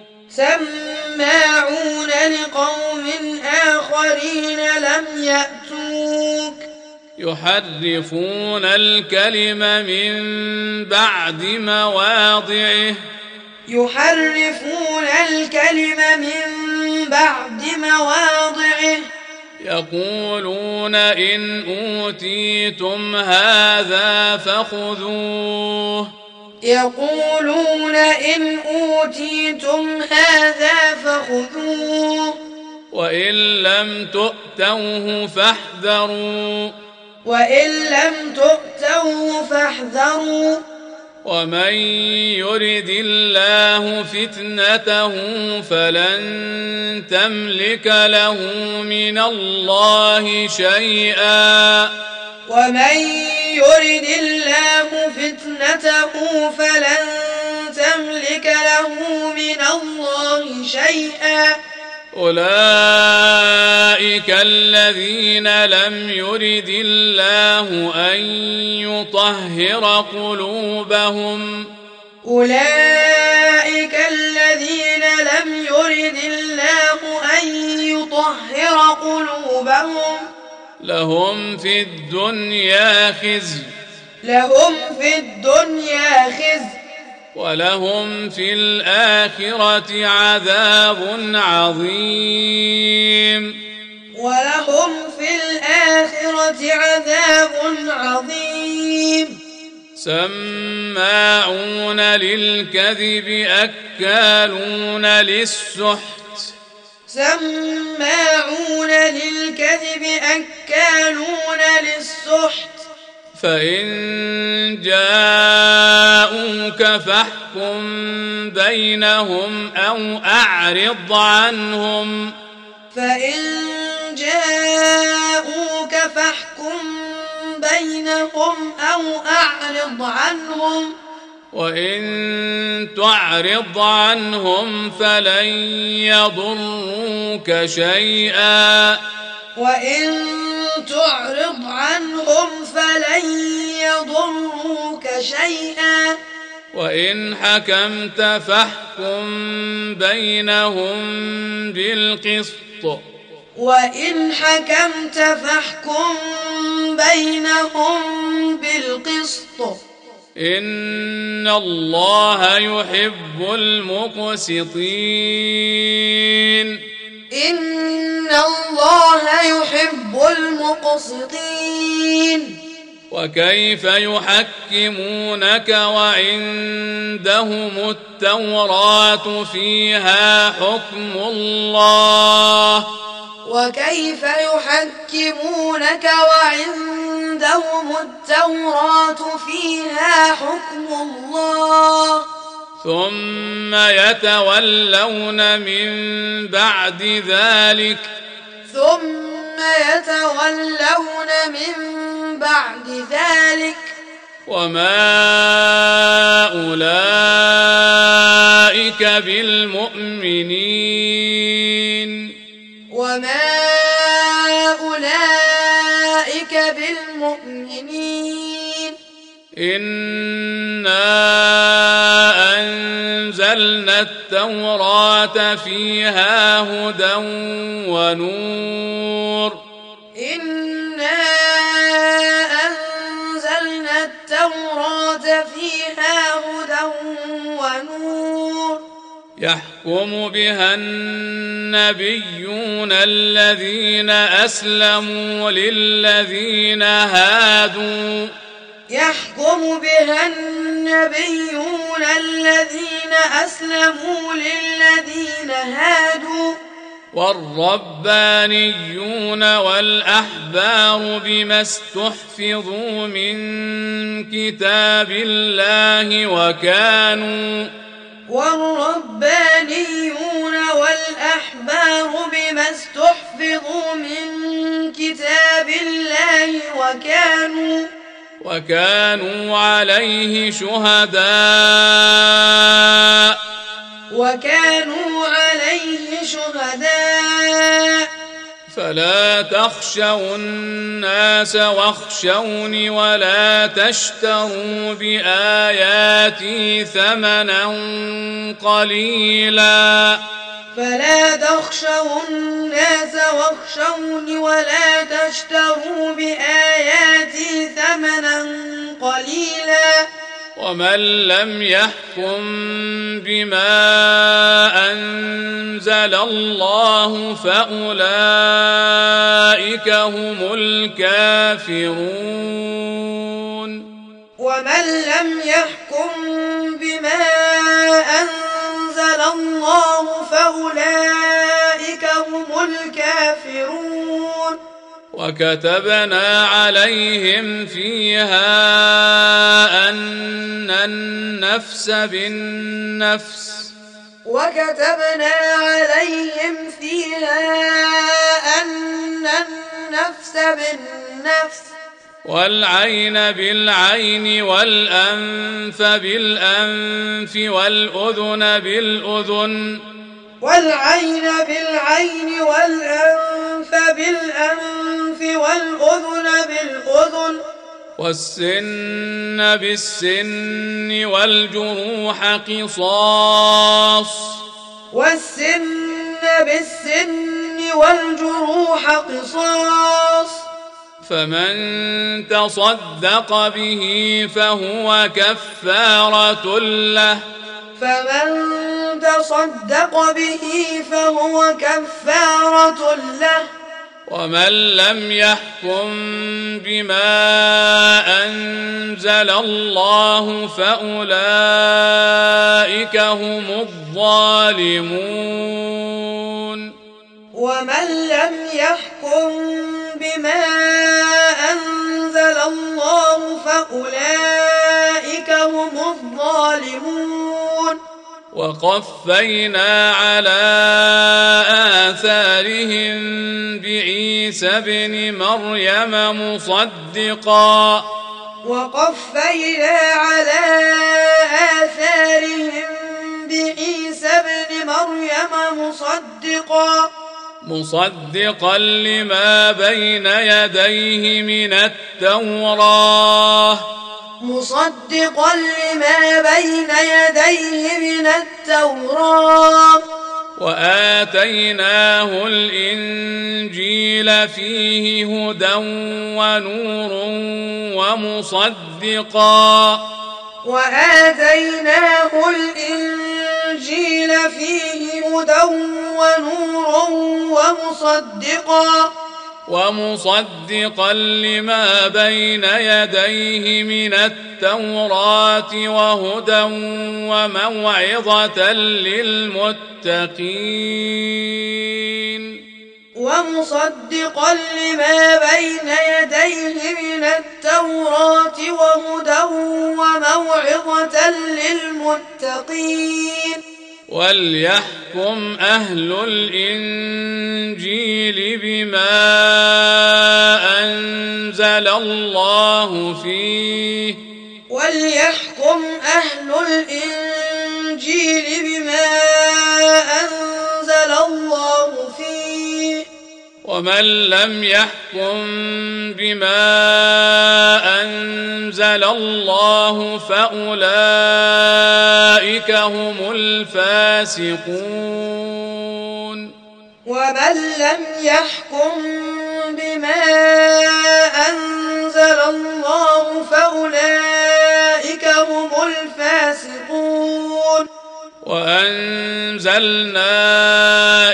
سماعون لقوم آخرين لم يأتوك يحرفون الكلم من بعد مواضعه يحرفون الكلم من بعد مواضعه يقولون إن أوتيتم هذا فخذوه يقولون إن أوتيتم هذا فخذوه وإن لم تؤتوه فاحذروا وإن لم تؤتوه فاحذروا ومن يرد الله فتنته فلن تملك له من الله شيئا ومن يرد الله فتنته فلن تملك له من الله شيئا أولئك الذين لم يرد الله أن يطهر قلوبهم أولئك الذين لم يرد الله أن يطهر قلوبهم لهم في الدنيا خزي لهم في الدنيا خزي ولهم في الآخرة عذاب عظيم ولهم في الآخرة عذاب عظيم سماعون للكذب أكالون للسحت سماعون للكذب أكالون للسحت فإن جاءوك فاحكم بينهم أو أعرض عنهم فإن جاءوك فاحكم بينهم أو أعرض عنهم وإن تعرض عنهم فلن يضروك شيئا وإن تعرض عنهم فلن يضروك شيئا وإن حكمت فاحكم بينهم بالقسط وإن حكمت فاحكم بينهم بالقسط إن الله يحب المقسطين إن الله يحب المقسطين وكيف يحكمونك وعندهم التوراة فيها حكم الله وكيف يحكمونك وعندهم التوراة فيها حكم الله ثم يتولون من بعد ذلك ثم يتولون من بعد ذلك وما أولئك بالمؤمنين وما أولئك بالمؤمنين إنا أنزلنا التوراة فيها هدى ونور إنا أنزلنا التوراة فيها هدى ونور يحكم بها النبيون الذين أسلموا للذين هادوا يحكم بها النبيون الذين أسلموا للذين هادوا والربانيون والأحبار بما استحفظوا من كتاب الله وكانوا والربانيون والأحبار بما استحفظوا من كتاب الله وكانوا وكانوا عليه شهداء وكانوا عليه شهداء فلا تخشوا الناس واخشوني ولا تشتروا بآياتي ثمنا قليلا فلا تخشوا الناس واخشوني ولا تشتروا بآياتي ثمنا قليلا ومن لم يحكم بما أنزل الله فأولئك هم الكافرون ومن لم يحكم بما أنزل الله فأولئك هم الكافرون وكتبنا عليهم فيها أن النفس بالنفس وكتبنا عليهم فيها أن النفس بالنفس والعين بالعين والأنف بالأنف والأذن بالأذن والعين بالعين والأنف بالأنف والأذن بالأذن والسن بالسن والجروح قصاص والسن بالسن والجروح قصاص فمن تصدق به فهو كفارة له فمن تصدق به فهو كفارة له ومن لم يحكم بما أنزل الله فأولئك هم الظالمون ومن لم يحكم بما أنزل الله فأولئك هم الظالمون وقفينا على آثارهم بعيسى ابن مريم مصدقا وقفينا على آثارهم بعيسى ابن مريم مصدقا مصدقا لما بين يديه من التوراة مصدقا لما بين يديه من التوراة وآتيناه الإنجيل فيه هدى ونور ومصدقا وآتيناه الإنجيل فيه هدى ونور ومصدقا ومصدقا لما بين يديه من التوراة وهدى وموعظة للمتقين ومصدقا لما بين يديه من التوراة وهدى وموعظة للمتقين وليحكم أهل الإنجيل بما أنزل الله فيه وليحكم أهل الإنجيل بما أنزل الله فيه ومن لم يحكم بما أنزل الله فأولئك هم الفاسقون ومن لم يحكم بما أنزل الله فأولئك هم الفاسقون وأنزلنا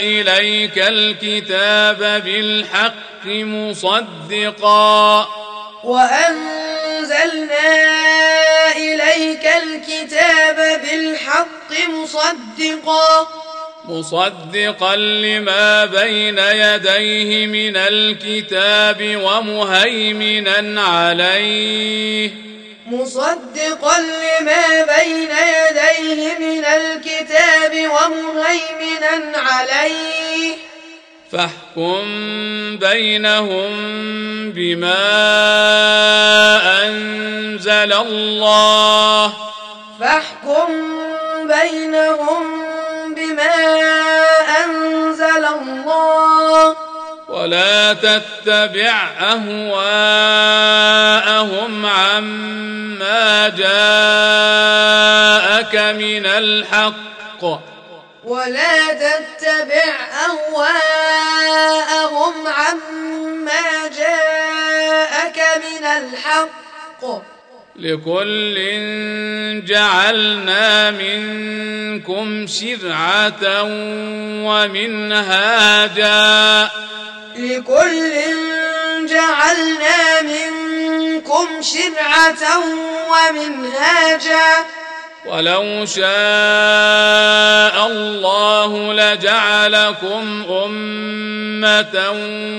إليك الكتاب بالحق مصدقا وأنزلنا إليك الكتاب بالحق مصدقا مصدقا لما بين يديه من الكتاب ومهيمنا عليه مصدقا لما بين يديه من الكتاب ومهيمنا عليه فاحكم بينهم بما أنزل الله فاحكم بينهم بما أنزل الله ولا تتبع أهواءهم عما جاءك من الحق ولا تتبع أهواءهم عما جاءك من الحق لكل جعلنا منكم شرعة ومنهاجا لكل جعلنا منكم شرعة ومنهاجا ولو شاء الله لجعلكم أمة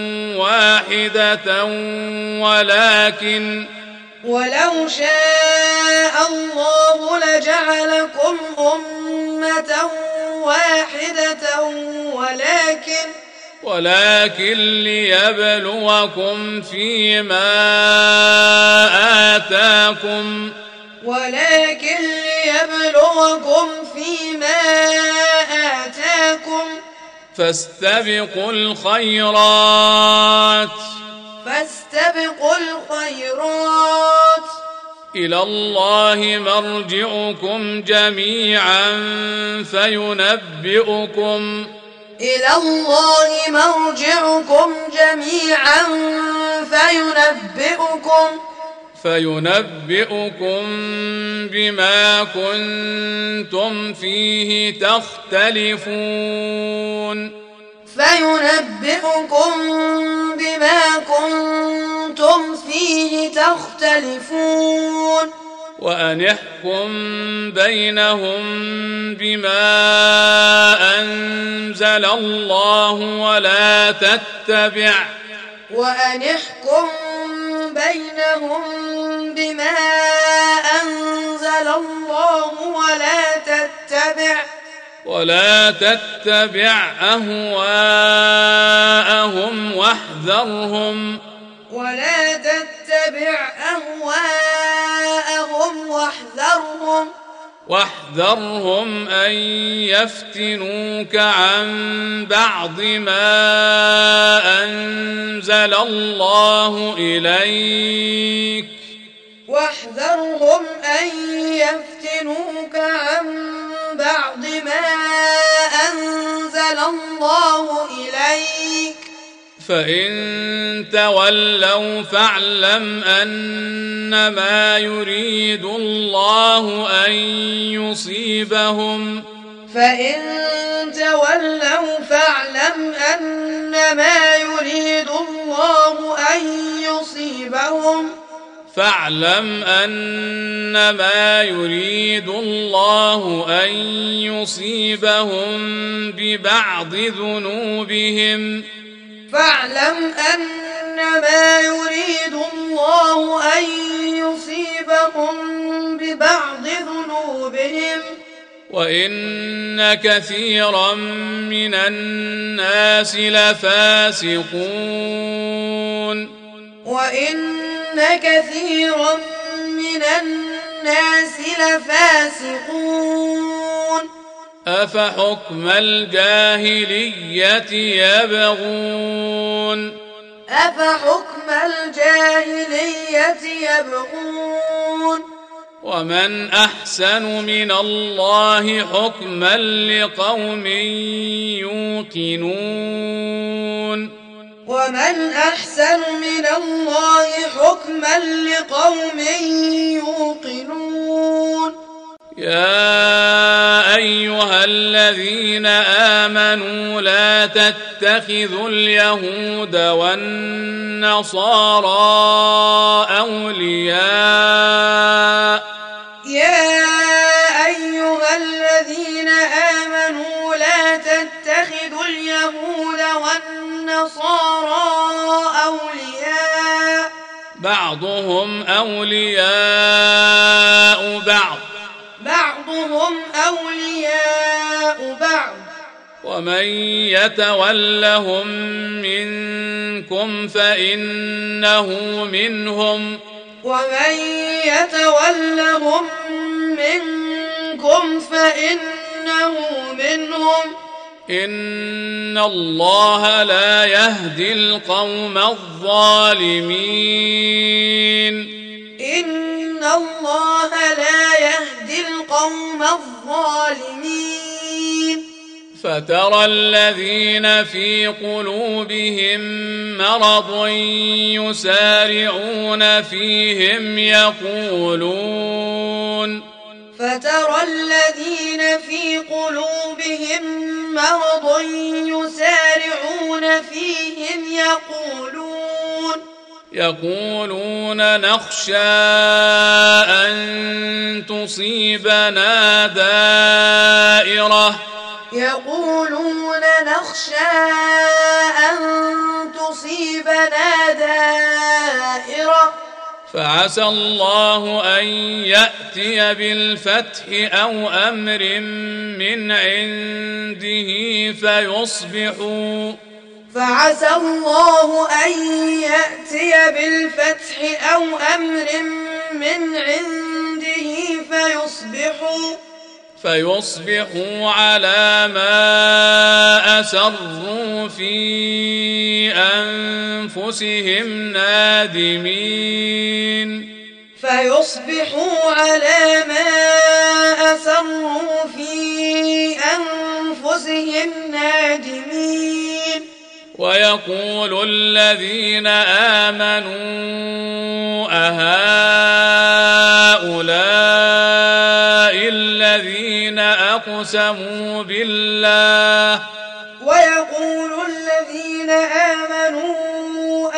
واحدة ولكن ولو شاء الله لجعلكم أمة واحدة ولكن ولكن ليبلوكم فيما آتاكم ولكن ليبلوكم فيما آتاكم فاستبقوا الخيرات فاستبقوا الخيرات إلى الله مرجعكم جميعا فينبئكم إلى الله مرجعكم جميعا فينبئكم فينبئكم بما كنتم فيه تختلفون فينبئكم بما كنتم فيه تختلفون وأن احكم بينهم بما أنزل الله ولا تتبع وأن احكم بينهم بما أنزل الله ولا تتبع ولا تتبع أهواءهم واحذرهم ولا تتبع أهواءهم واحذرهم واحذرهم أن يفتنوك عن بعض ما أنزل الله إليك واحذرهم أن يفتنوك عن بعض ما أنزل الله إليك فإن تولوا فاعلم أنما يريد الله أن يصيبهم فإن تولوا فاعلم أنما يريد الله أن يصيبهم فاعلم أنما يريد الله أن يصيبهم ببعض ذنوبهم فاعلم أنما يريد الله أن يصيبهم ببعض ذنوبهم وإن كثيرا من الناس لفاسقون وإن كثيرا من الناس لفاسقون أفحكم الجاهلية يبغون أفحكم الجاهلية يبغون ومن أحسن من الله حكما لقوم يوقنون ومن أحسن من الله حكما لقوم يوقنون يا أيها الذين آمنوا لا تتبعوا تتخذوا اليهود والنصارى أولياء يا أيها الذين آمنوا لا تتخذوا اليهود والنصارى أولياء بعضهم أولياء بعض بعضهم أولياء بعض ومن يتولهم منكم فإنه منهم ومن يتولهم منكم فإنه منهم إن الله لا يهدي القوم الظالمين إن الله لا يهدي القوم الظالمين فترى الذين في قلوبهم مرض يسارعون فيهم يقولون فترى الذين في قلوبهم مرض يسارعون فيهم يقولون يقولون نخشى أن تصيبنا دائرة يقولون نخشى أن تصيبنا دائرة فعسى الله أن يأتي بالفتح أو أمر من عنده فيصبحوا فعسى الله أن يأتي بالفتح أو أمر من عنده فيصبحوا فيصبحوا على ما أسروا في أنفسهم نادمين فيصبحوا على ما أسروا في أنفسهم نادمين ويقول الذين آمنوا أهؤلاء الذين أقسموا بالله ويقول الذين آمنوا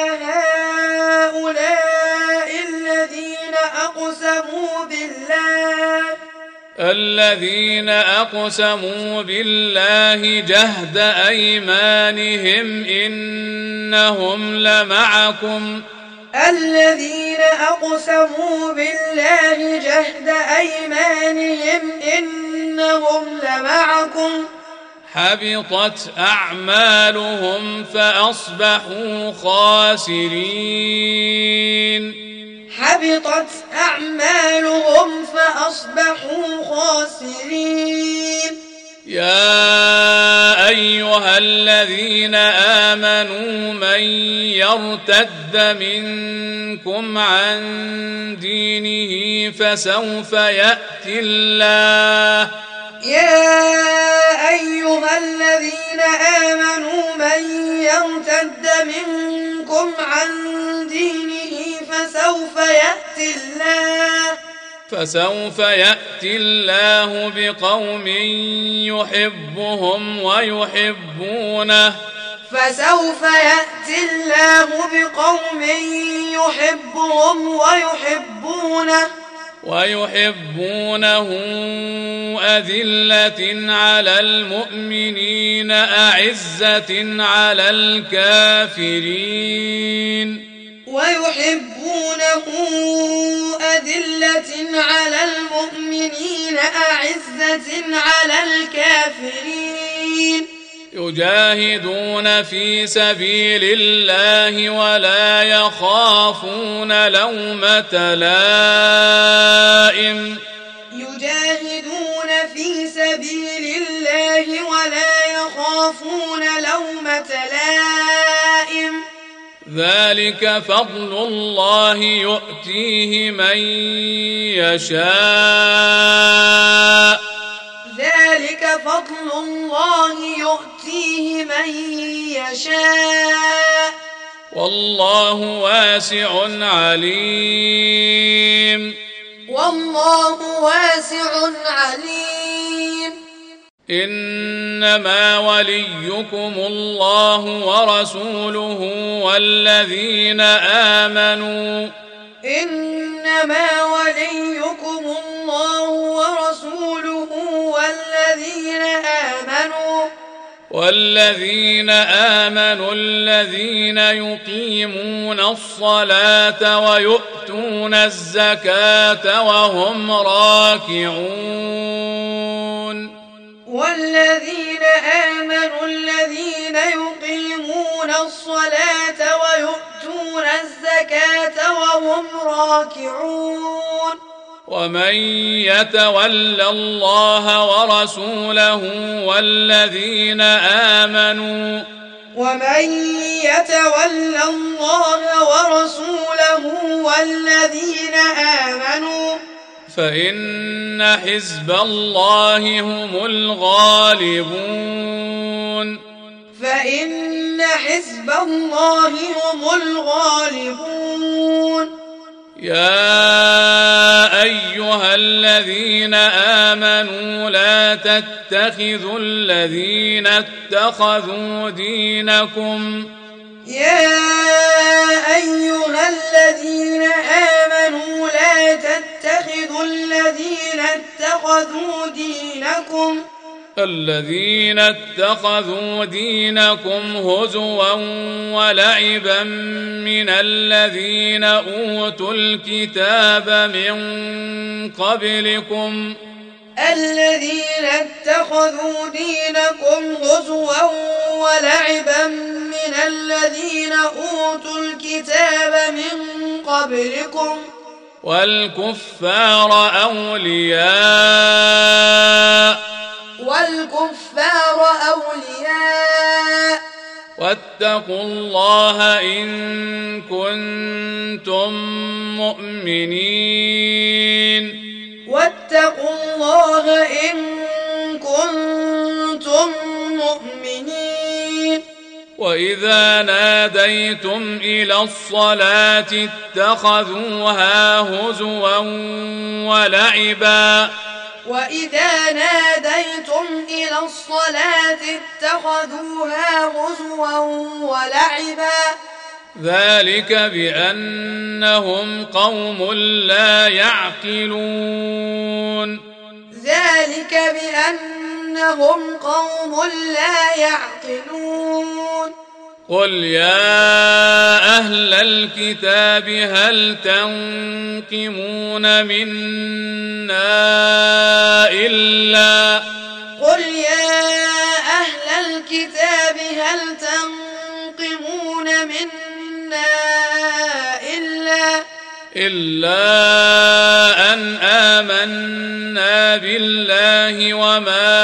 أهؤلاء الذين أقسموا بالله الذين أقسموا بالله جهد أيمانهم إنهم لمعكم الذين أقسموا بالله جهد أيمانهم إنهم لمعكم حبطت أعمالهم فأصبحوا خاسرين حبطت أعمالهم فأصبحوا خاسرين يا أيها الذين آمنوا من يرتد منكم عن دينه فسوف يأتي الله يا أيها الذين آمنوا من يرتد منكم عن دينه فسوف يأتي الله فسوف يأتي الله بقوم يحبهم ويحبونه فسوف يأتي الله بقوم يحبهم ويحبونه ويحبونه أذلة على المؤمنين أعزة على الكافرين ويحبونه أذلة على المؤمنين أعزة على الكافرين يجاهدون في سبيل الله ولا يخافون لومة لائم يجاهدون في سبيل الله ولا يخافون لومة لائم ذلك فضل الله يؤتيه من يشاء ذلك فضل الله يؤتيه من يشاء والله واسع عليم والله واسع عليم إنما وليكم الله ورسوله والذين آمنوا إنما وليكم الله ورسوله والذين آمنوا والذين آمنوا الذين يقيمون الصلاة ويؤتون الزكاة وهم راكعون والذين آمنوا الذين يقيمون الصلاة ويؤتون الزكاة وهم راكعون ومن يتول الله ورسوله والذين آمنوا ومن يتول الله ورسوله والذين آمنوا فإن حزب الله هم الغالبون فإن حزب الله هم الغالبون يا أيها الذين آمنوا لا تتخذوا الذين اتخذوا دينكم يا أيها الذين آمنوا لا تتخذوا الذين اتخذوا دينكم الذين اتخذوا دينكم هزوا ولعبا من الذين أوتوا الكتاب من قبلكم الذين اتخذوا دينكم هزوا ولعبا من الذين أوتوا الكتاب من قبلكم والكفار أولياء والكفار أولياء واتقوا الله إن كنتم مؤمنين واتقوا الله إن كنتم مؤمنين وإذا ناديتم إلى الصلاة اتخذوها هزوا ولعبا وإذا ناديتم إلى الصلاة اتخذوها هزوا ولعبا ذلك بأنهم قوم لا يعقلون ذلك بأنهم قوم لا يعقلون قل يا أهل الكتاب هل تنقمون منا إلا قل يا أهل الكتاب هل تنقمون منا إلا إلا أن آمنا بالله وما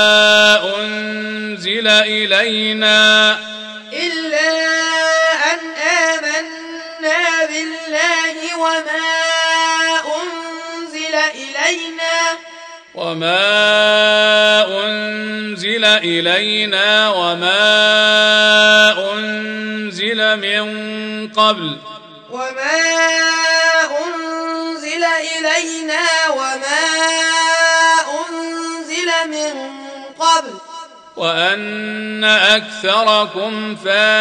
أنزل إلينا إلا أن آمنا بالله وما أنزل إلينا وما أنزل إلينا وما أنزل من قبل وما أنزل إلينا وما أنزل من قبل وأن أكثركم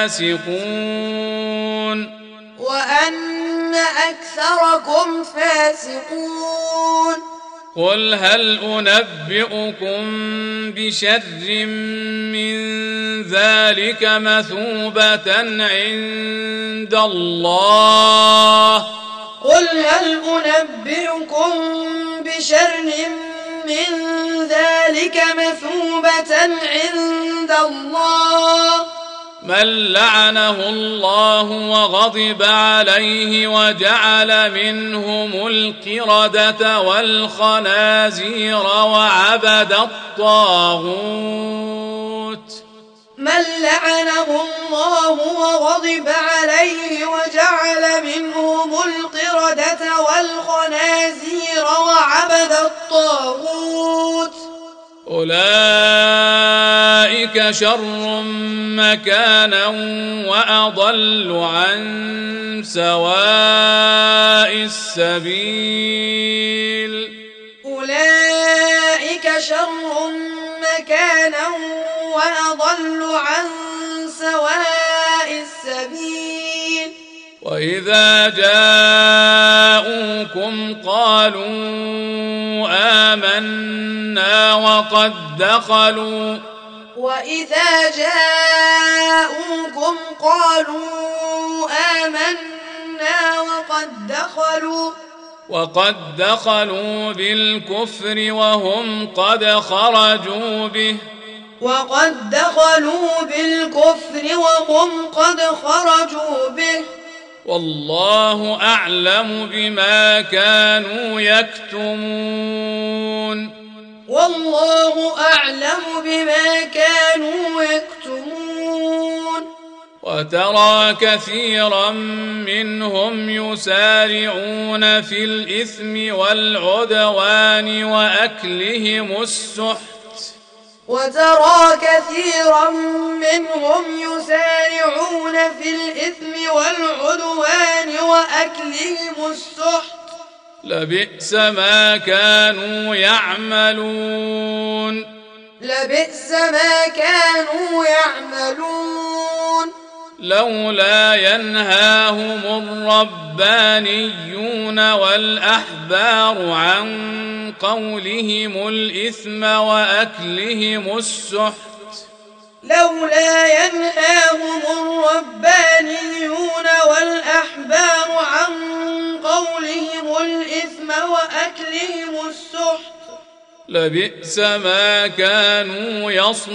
فاسقون وأن أكثركم فاسقون قل هل أنبئكم بشر من ذلك مثوبة عند الله قل هل أنبئكم بشر من ذلك مثوبة عند الله من لعنه الله وغضب عليه وجعل منهم القردة والخنازير وعبد الطاغوت من لعنه الله وغضب عليه وجعل منهم القردة والخنازير وعبد الطاغوت أولئك شر مكانا وأضل عن سواء السبيل أولئك شر مكانا وأضل عن سواء السبيل. وإذا جاءوكم قالوا آمنا وقد دخلوا وإذا جاءوكم قالوا آمنا وقد دخلوا وقد دخلوا بالكفر وهم قد خرجوا به وقد دخلوا بالكفر وهم قد خرجوا به والله أعلم بما كانوا يكتمون والله أعلم بما كانوا يكتمون. وترى كثيرا منهم يسارعون في الإثم والعدوان وأكلهم السحت وترى كثيرا منهم يسارعون في الإثم والعدوان وأكلهم السحت لبئس ما كانوا يعملون لبئس ما كانوا يعملون. لولا ينهاهم الربانيون والأحبار عن قولهم الإثم وأكلهم السحت لولا ينهاهم الربانيون والأحبار عن قولهم الإثم وأكلهم السحت لبئس ما كانوا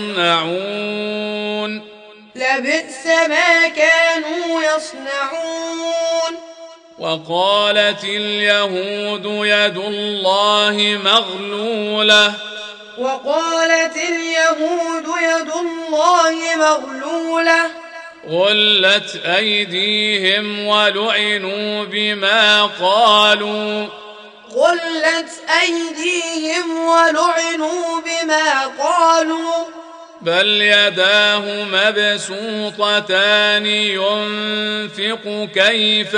يصنعون لبئس ما كانوا يصنعون. وقالت اليهود يد الله مغلولة وقالت اليهود يد الله مغلولة غلت أيديهم ولعنوا بما قالوا غلت أيديهم ولعنوا بما قالوا بل يداه مبسوطتان ينفق كيف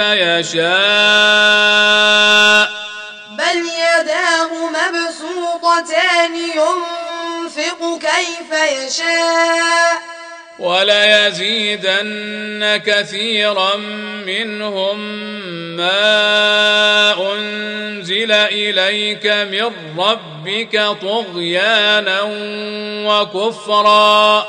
يشاء بل يداه مبسوطتان ينفق كيف يشاء وليزيدن كثيرا منهم ما أنزل إليك من ربك طغيانا وكفرا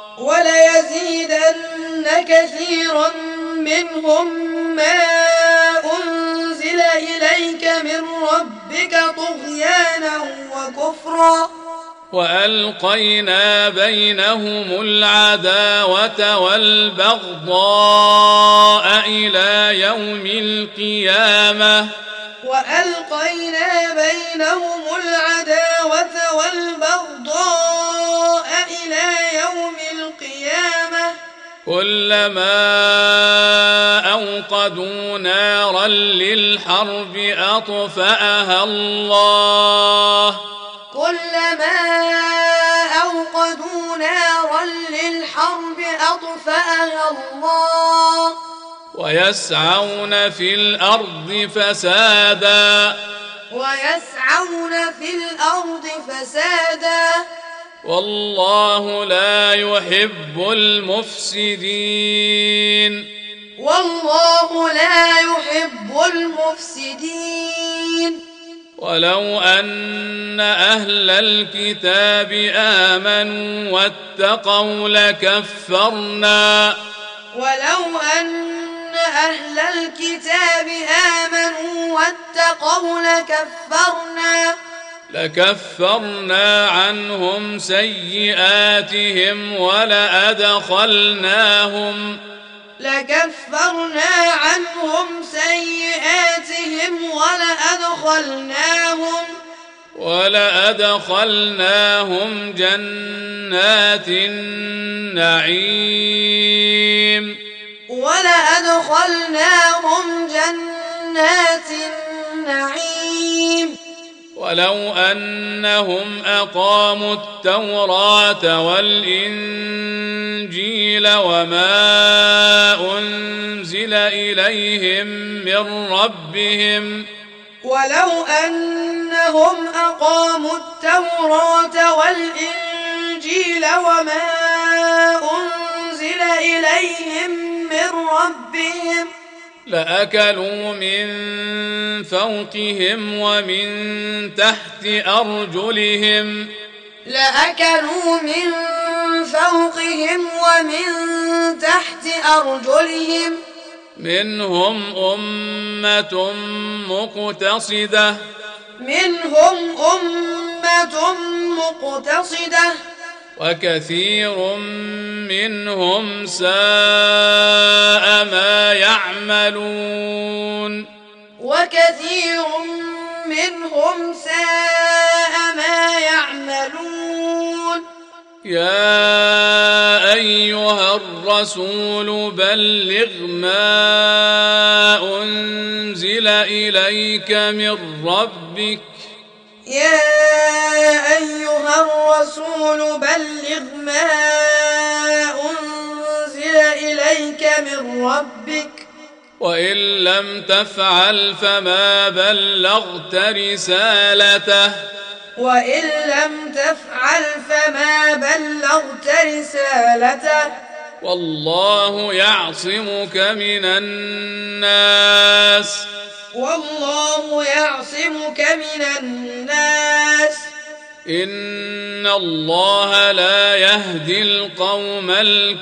وليزيدن كثيرا منهم ما أنزل إليك من ربك طغيانا وكفرا وألقينا بينهم العداوة والبغضاء إلى يوم القيامة وألقينا بينهم العداوة والبغضاء إلى يوم القيامة كلما أوقدوا نارا للحرب أطفأها الله كلما أوقدوا نارا للحرب أطفأها الله ويسعون في الأرض فسادا ويسعون في الأرض فسادا والله لا يحب المفسدين والله لا يحب المفسدين. ولو أن أهل الكتاب آمنوا واتقوا لكفرنا ولو أن أهل الكتاب آمنوا واتقوا لكفرنا لكفرنا عنهم سيئاتهم ولأدخلناهم لكفرنا عنهم سيئاتهم ولأدخلناهم ولأدخلناهم جنات النعيم ولأدخلناهم جنات النعيم. ولو أنهم أقاموا التوراة والإنجيل وما أنزل إليهم من ربهم ولو أنهم أقاموا التوراة والإنجيل والإنجيل وما أنزل إليهم من ربهم لأكلوا من فوقهم ومن تحت أرجلهم لأكلوا من فوقهم ومن تحت أرجلهم منهم أمة مقتصدة منهم أمة مقتصدة وكثير منهم ساء ما يعملون وكثير منهم ساء ما يعملون يا أيها الرسول بلغ ما أنزل إليك من ربك يا أيها الرسول بلغ ما أنزل إليك من ربك وإن لم تفعل فما بلغت رسالته وإن لم تفعل فما بلغت رسالته والله يعصمك من الناس والله يعصمك من الناس إن الله لا يهدي القوم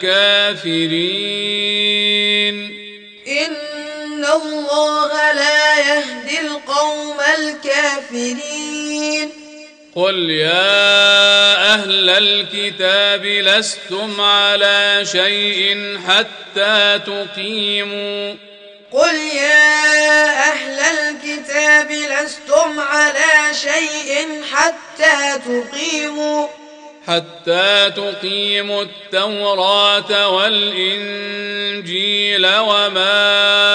الكافرين إن الله لا يهدي القوم الكافرين قل يا أهل الكتاب لستم على شيء حتى تقيموا قل يا أهل الكتاب لستم على شيء حتى تقيموا حتى تقيموا التوراة والإنجيل وما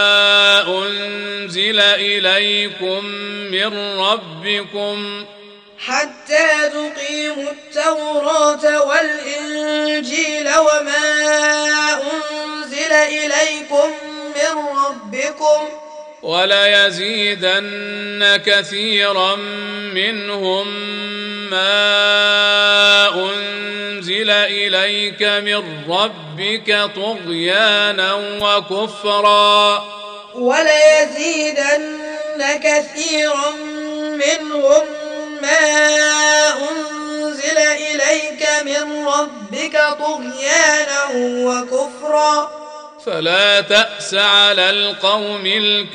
أنزل إليكم من ربكم حتى تقيموا التوراة والإنجيل وما أنزل إليكم من ربكم وليزيدن كثيرا منهم ما أنزل إليك من ربك طغيانا وكفرا وليزيدن كثيرا منهم ما أنزل إليك من ربك طغيانا وكفرا فلا تأس على القوم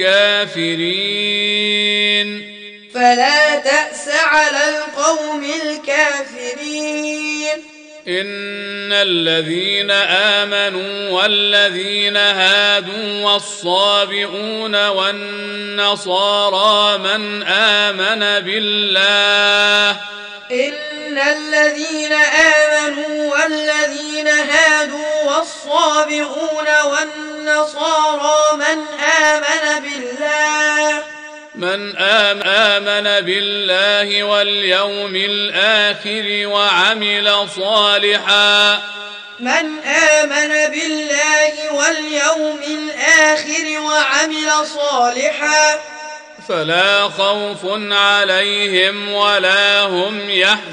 الكافرين فلا تأس على القوم الكافرين إن الذين آمنوا والذين هادوا والصابئون والنصارى من آمن بالله إن الذين آمنوا والذين هادوا والصابئون والنصارى من آمن بالله من آمن بالله واليوم الآخر وعمل صالحا من آمن بالله واليوم الآخر وعمل صالحا فلا خوف عليهم ولا هم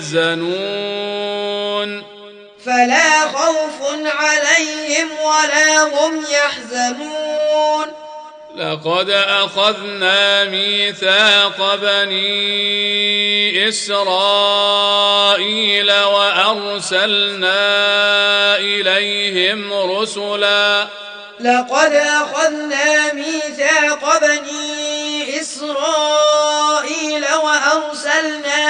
يحزنون فلا خوف عليهم ولا هم يحزنون لقد أخذنا ميثاق بني إسرائيل وأرسلنا إليهم رسلا لقد أخذنا ميثاق بني إسرائيل وأرسلنا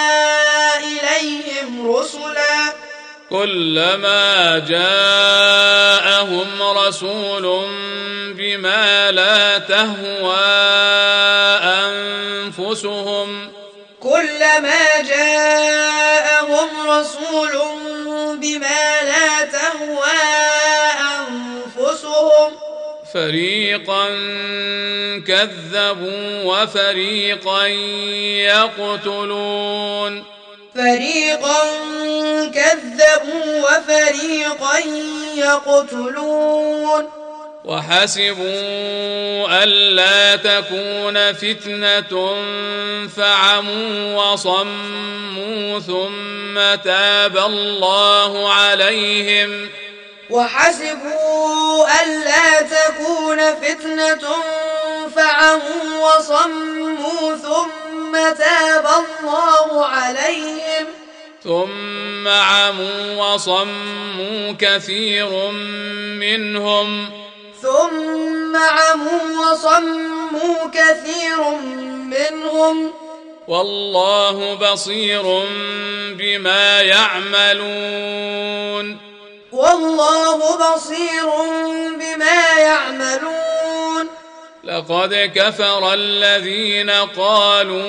إليهم رسلا كلما جاءهم رسول بما لا تهوى أنفسهم كلما جاءهم رسول بما لا تهوى أنفسهم فريقا كذبوا وفريقا يقتلون فريقا كذبوا وفريقا يقتلون وحسبوا ألا تكون فتنة فعموا وصموا ثم تاب الله عليهم وحسبوا ألا تكون فتنة فعموا وصموا ثم تاب الله عليهم ثم عموا وصموا كثير منهم ثم عموا وصموا كثير منهم والله بصير بما يعملون والله بصير بما يعملون لقد كفر الذين قالوا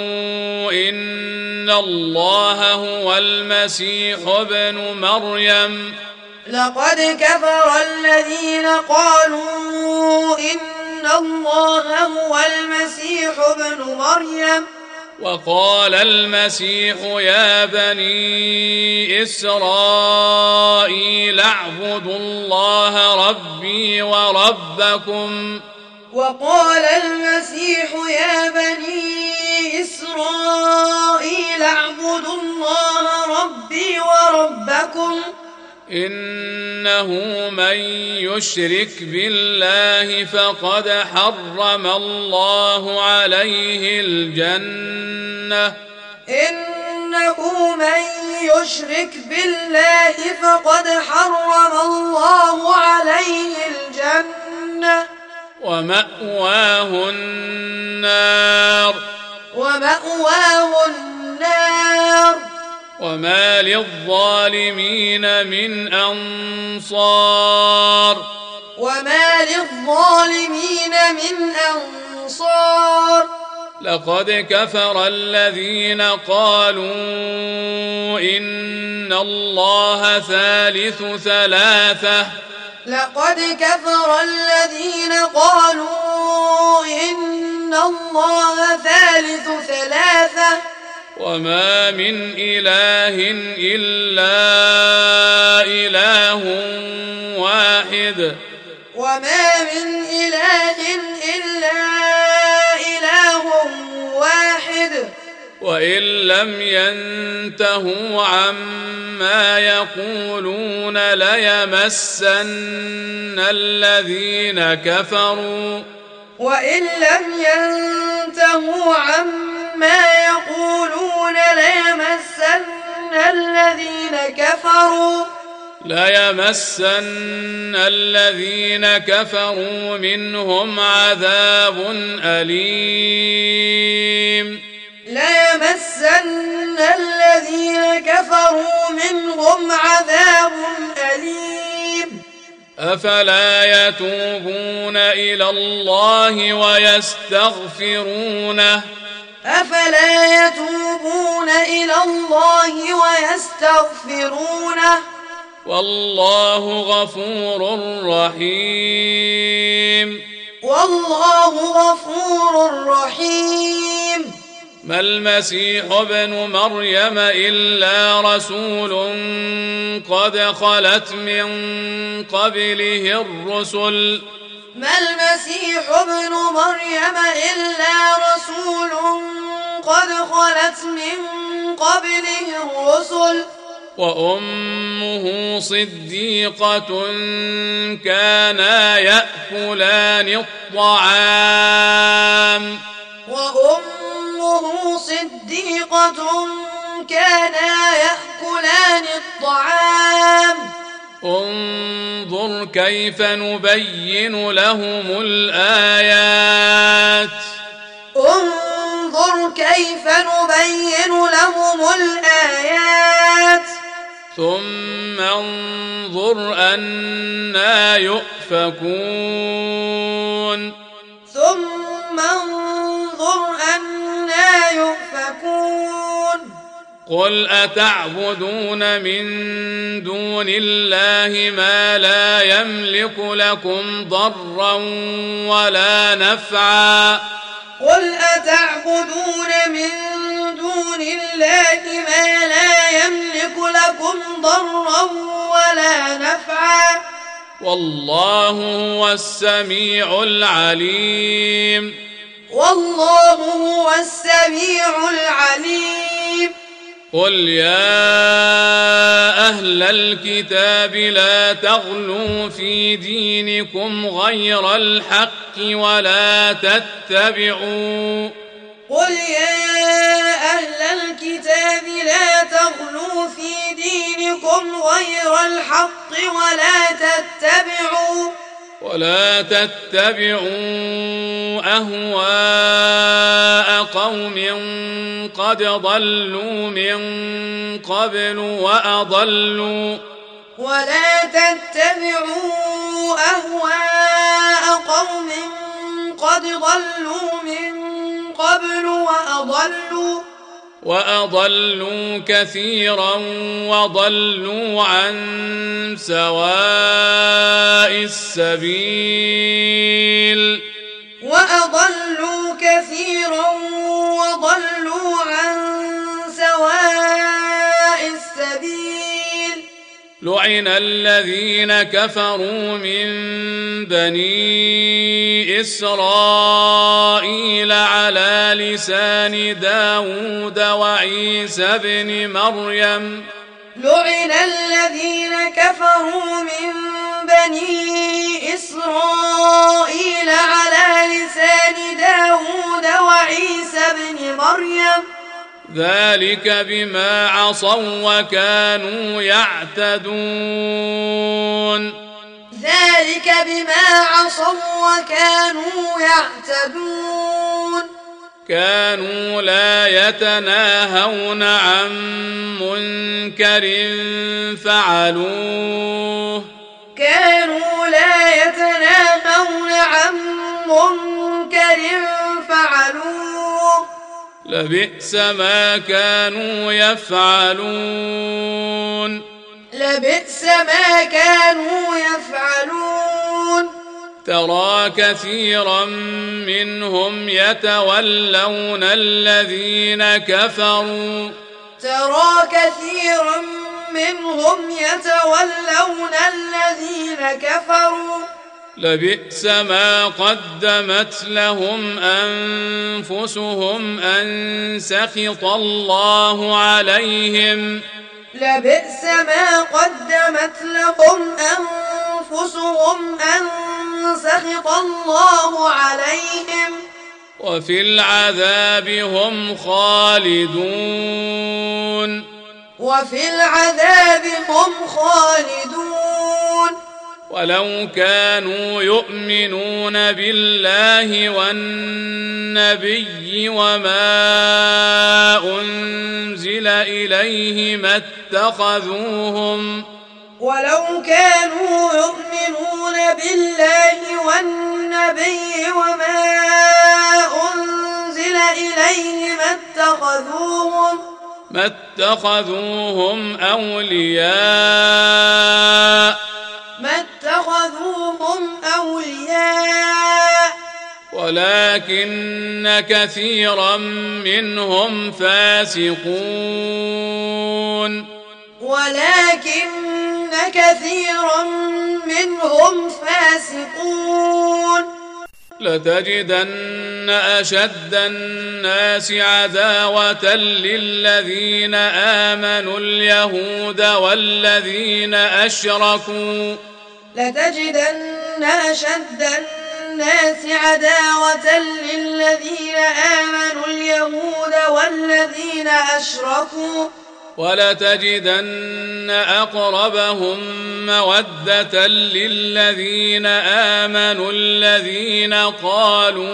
إن الله هو المسيح ابن مريم لقد كفر الذين قالوا إن الله هو المسيح ابن مريم وقال المسيح يا بني إسرائيل اعبدوا الله ربي وربكم وقال المسيح يا بني إسرائيل اعبدوا الله ربي وربكم إنه من يشرك بالله فقد حرم الله عليه الجنة إنه من يشرك بالله فقد حرم الله عليه الجنة ومأواه النار ومأواه النار وما للظالمين من أنصار وما للظالمين من أنصار لقد كفر الذين قالوا إن الله ثالث ثلاثة لقد كفر الذين قالوا إن الله ثالث ثلاثة وما من إله إلا إله واحد وما من إله إلا إله واحد وإن لم ينتهوا عما يقولون ليمسن الذين كفروا وإن لم ينتهوا عما يقولون ليمسن الذين كفروا ليمسن الذين كفروا منهم عذاب أليم ليمسن الذين كفروا منهم عذاب أليم أفلا يتوبون إلى الله ويستغفرونه أفلا يتوبون إلى الله ويستغفرونه والله غفور رحيم والله غفور رحيم ما المسيح ابن مريم إلا رسول قد خلت من قبله الرسل ما المسيح ابن مريم إلا رسول قد خلت من قبله الرسل وأمه صديقة كانا يأكلان الطعام وأمه صديقة كانا يأكلان الطعام انظر كيف نبين لهم الآيات انظر كيف نبين لهم الآيات ثم انظر أنا يؤفكون ثم انظر أنا يؤفكون قل أتعبدون من دون الله ما لا يملك لكم ضرا ولا نفعا قل أتعبدون من دون الله ما لا يملك لكم ضرا ولا نفعا والله هو السميع العليم والله هو السميع العليم قل يا أهل الكتاب لا تغلوا في دينكم غير الحق ولا تتبعوا قل يا أهل الكتاب لا تغلوا في دينكم غير الحق ولا تتبعوا ولا تتبعوا أهواء قوم قد ضلوا من قبل وأضلوا ولا تتبعوا أهواء قوم قد ضلوا من قبل وأضلوا وأضلوا كثيرا وضلوا عن سواء السبيل وأضلوا كثيرا وضلوا عن سواء السبيل لعن الذين كفروا من بني إسرائيل على لسان داود وعيسى بن مريم لعن الذين كفروا من بني إسرائيل على لسان داود وعيسى بن مريم ذلك بما عصوا وكانوا يعتدون ذلك بما عصوا وكانوا يعتدون كانوا لا يتناهون عن منكر فعلوه كانوا لا يتناهون عن منكر فعلوه لبئس ما كانوا يفعلون لبئس ما كانوا يفعلون ترى كثيرا منهم يتولون الذين كفروا ترى كثيرا منهم يتولون الذين كفروا لبئس ما قدمت لهم أنفسهم أن سخط الله عليهم لبئس ما قدمت لهم أنفسهم أن سخط الله عليهم وفي العذاب هم خالدون وفي العذاب هم خالدون ولو كانوا يؤمنون بالله والنبي وما أنزل إليه ما اتخذوهم ولو كانوا يؤمنون بالله والنبي وما أنزل إليه ما اتخذوهم ما اتخذوهم أولياء ما اتخذوهم أولياء ولكن كثيرا منهم فاسقون ولكن كثيرا منهم فاسقون لتجدن أشد الناس عداوة للذين آمنوا اليهود والذين أشركوا لتجدن أشد الناس عداوة للذين آمنوا اليهود والذين أشركوا ولتجدن أقربهم مودة للذين آمنوا الذين قالوا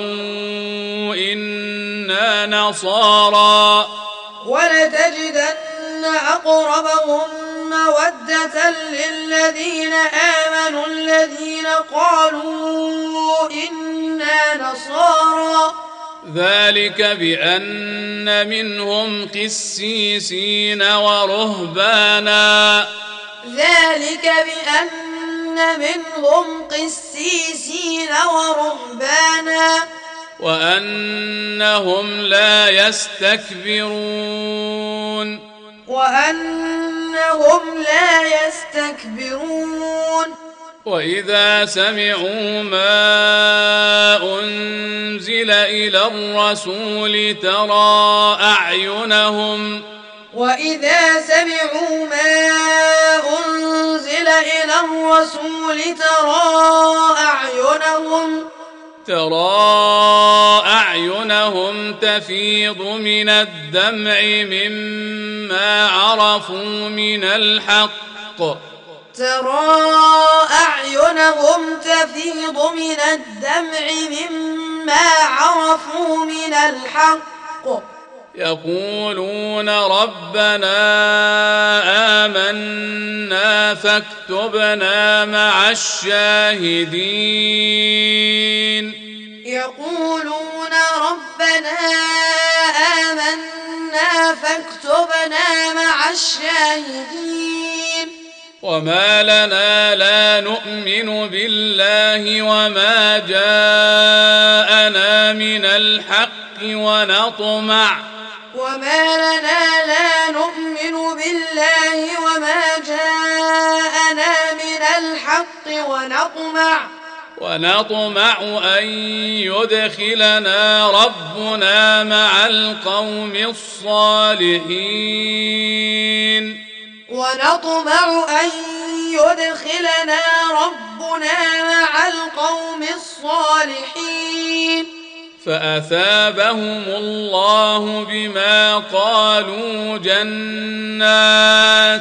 إنا نصارى ولتجدن أقربهم مودة للذين آمنوا الذين قالوا إنا نصارى ذلك بأن منهم قسيسين ورهبانا ذلك بأن منهم قسيسين ورهبانا وأنهم لا يستكبرون وأنهم لا يستكبرون وإذا سمعوا ما أنزل إلى الرسول ترى أعينهم وإذا سمعوا ما أنزل إلى الرسول ترى أعينهم ترى أعينهم تفيض من الدمع مما عرفوا من الحق ترى أعينهم تفيض من الدمع مما عرفوا من الحق يقولون ربنا آمنا فاكتبنا مع الشاهدين يقولون ربنا آمنا فاكتبنا مع الشاهدين وما لنا لا نؤمن بالله وما جاءنا من الحق ونطمع وما لنا لا نؤمن بالله وما جاءنا من الحق ونطمع ونطمع أن يدخلنا ربنا مع القوم الصالحين ونطمع أن يدخلنا ربنا مع القوم الصالحين فأثابهم الله بما قالوا جنات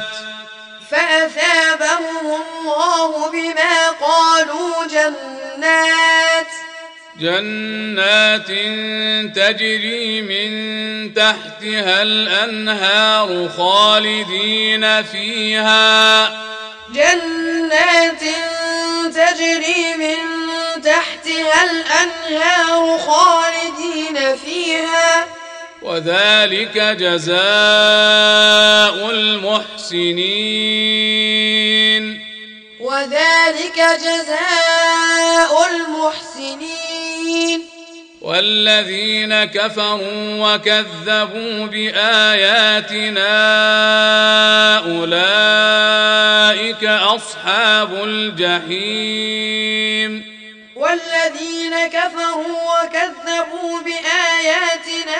فأثابهم الله بما قالوا جنات جنات تجري من تحتها الأنهار خالدين فيها جنات تجري من تحتها الأنهار خالدين فيها وذلك جزاء المحسنين وذلك جزاء المحسنين والذين كفروا وكذبوا بآياتنا أولئك أصحاب الجحيم والذين كفروا وكذبوا بآياتنا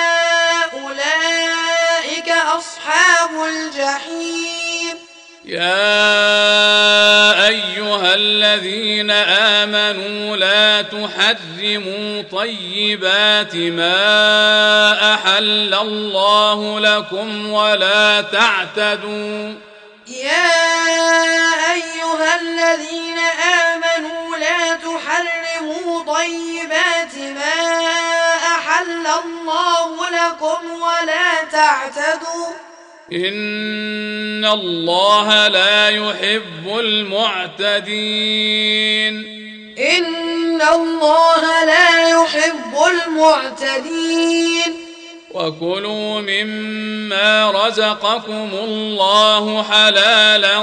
أولئك أصحاب الجحيم يا أيها الذين آمنوا لا تحرموا طيبات ما أحل الله لكم ولا تعتدوا يا أيها الذين آمنوا لا تحرموا طيبات ما أحل الله لكم ولا تعتدوا إن الله لا يحب المعتدين إن الله لا يحب المعتدين وكلوا مما رزقكم الله حلالا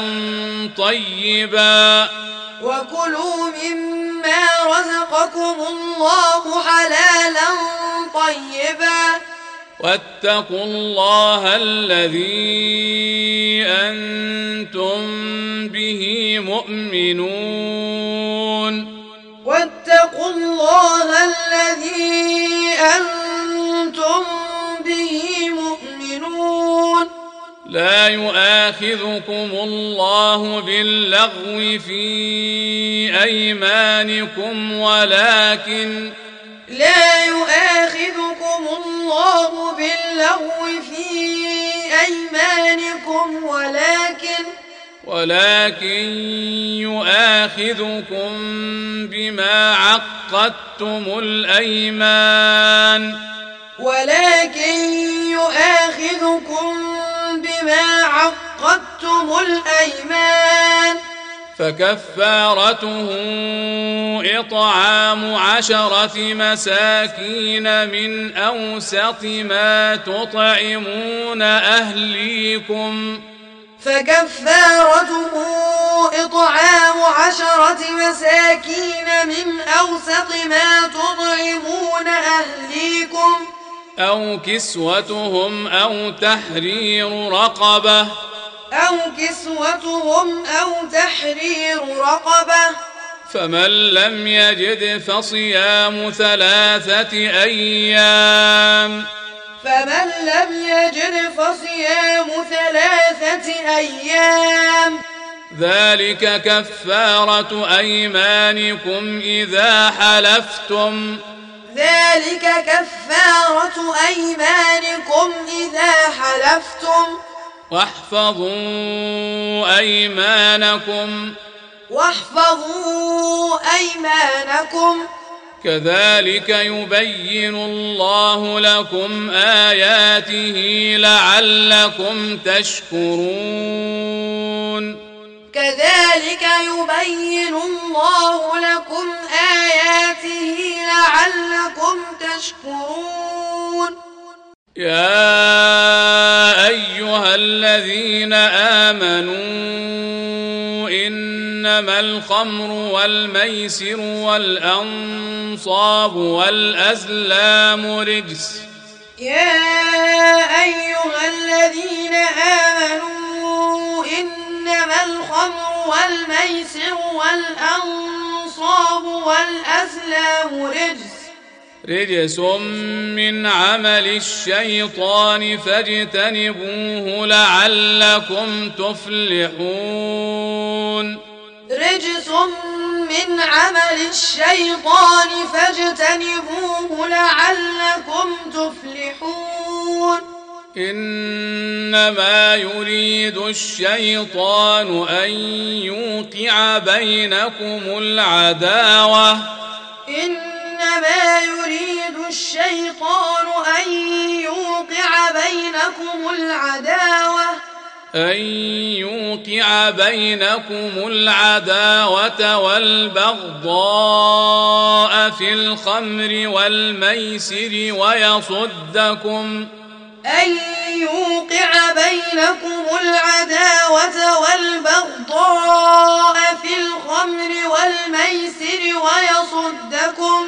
طيبا وكلوا مما رزقكم الله حلالا طيبا واتقوا الله الذي أنتم به مؤمنون واتقوا الله الذي أنتم به مؤمنون لا يؤاخذكم الله باللغو في أيمانكم ولكن لا يؤاخذكم الله باللغو في أيمانكم ولكن ولكن يؤاخذكم بما عقدتم الأيمان ولكن يؤاخذكم بما عقدتم الأيمان فكفارته إطعام عشرة مساكين من أوسط ما تطعمون أهليكم فكفارته إطعام عشرة مساكين من أوسط ما تطعمون أهليكم أو كسوتهم أو تحرير رقبة أو كسوتهم أو تحرير رقبة. فمن لم يجد فصيام ثلاثة أيام فمن لم يجد فصيام ثلاثة أيام ذلك كفارة أيمانكم إذا حلفتم ذلك كفارة أيمانكم إذا حلفتم واحفظوا أيمانكم واحفظوا أيمانكم كذلك يبين الله لكم آياته لعلكم تشكرون كذلك يبين الله لكم آياته لعلكم تشكرون. يا أيها الذين آمنوا إنما الخمر والميسر والأنصاب والأزلام رجس. يا أيها الذين آمنوا إنما الخمر والميسر والأنصاب والأزلام رجس رجس من عمل الشيطان فاجتنبوه لعلكم تفلحون. رجس من عمل الشيطان فاجتنبوه لعلكم تفلحون. إنما يريد الشيطان أن يوقع بينكم العداوة إنما يريد الشيطان أن يوقع بينكم العداوة أن يوقع بينكم العداوة والبغضاء في الخمر والميسر ويصدكم أن يوقع بينكم العداوة والبغضاء في الخمر والميسر ويصدكم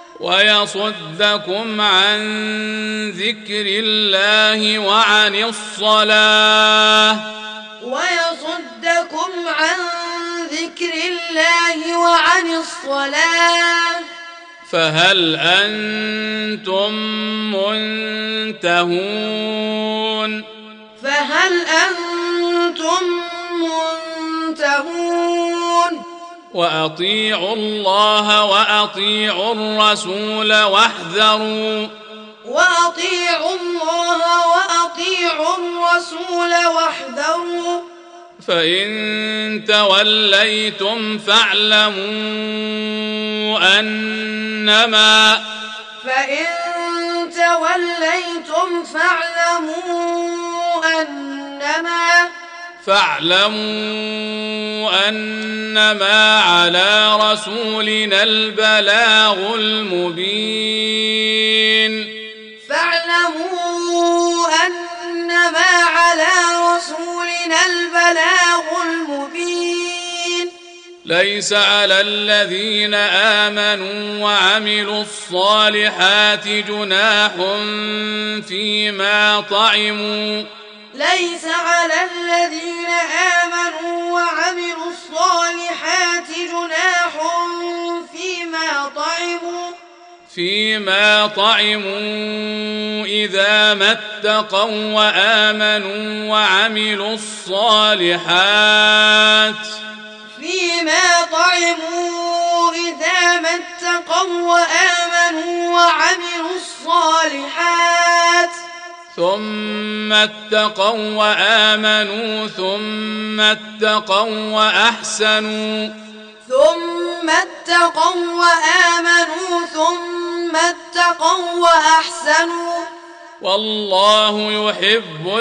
ويصدكم عن ذكر الله وعن الصلاة ويصدكم عن ذكر الله وعن الصلاة فهل أنتم منتهون فهل أنتم منتهون وأطيعوا الله وأطيعوا الرسول واحذروا وأطيعوا الله وأطيعوا الرسول واحذروا فإن توليتم فاعلموا أنما فإن توليتم فاعلموا أنما فاعلموا أنما على رسولنا البلاغ المبين فاعلموا أنما على رسولنا البلاغ المبين ليس على الذين آمنوا وعملوا الصالحات جناح فيما طعموا ليس على الذين آمنوا وعملوا الصالحات جناح فيما طعموا فيما طعموا إذا ما اتقوا وآمنوا وعملوا الصالحات فيما طعموا إذا ما اتقوا وآمنوا وعملوا الصالحات ثم اتقوا وآمنوا ثم اتقوا وأحسنوا ثم اتقوا وآمنوا ثم اتقوا وأحسنوا والله يحب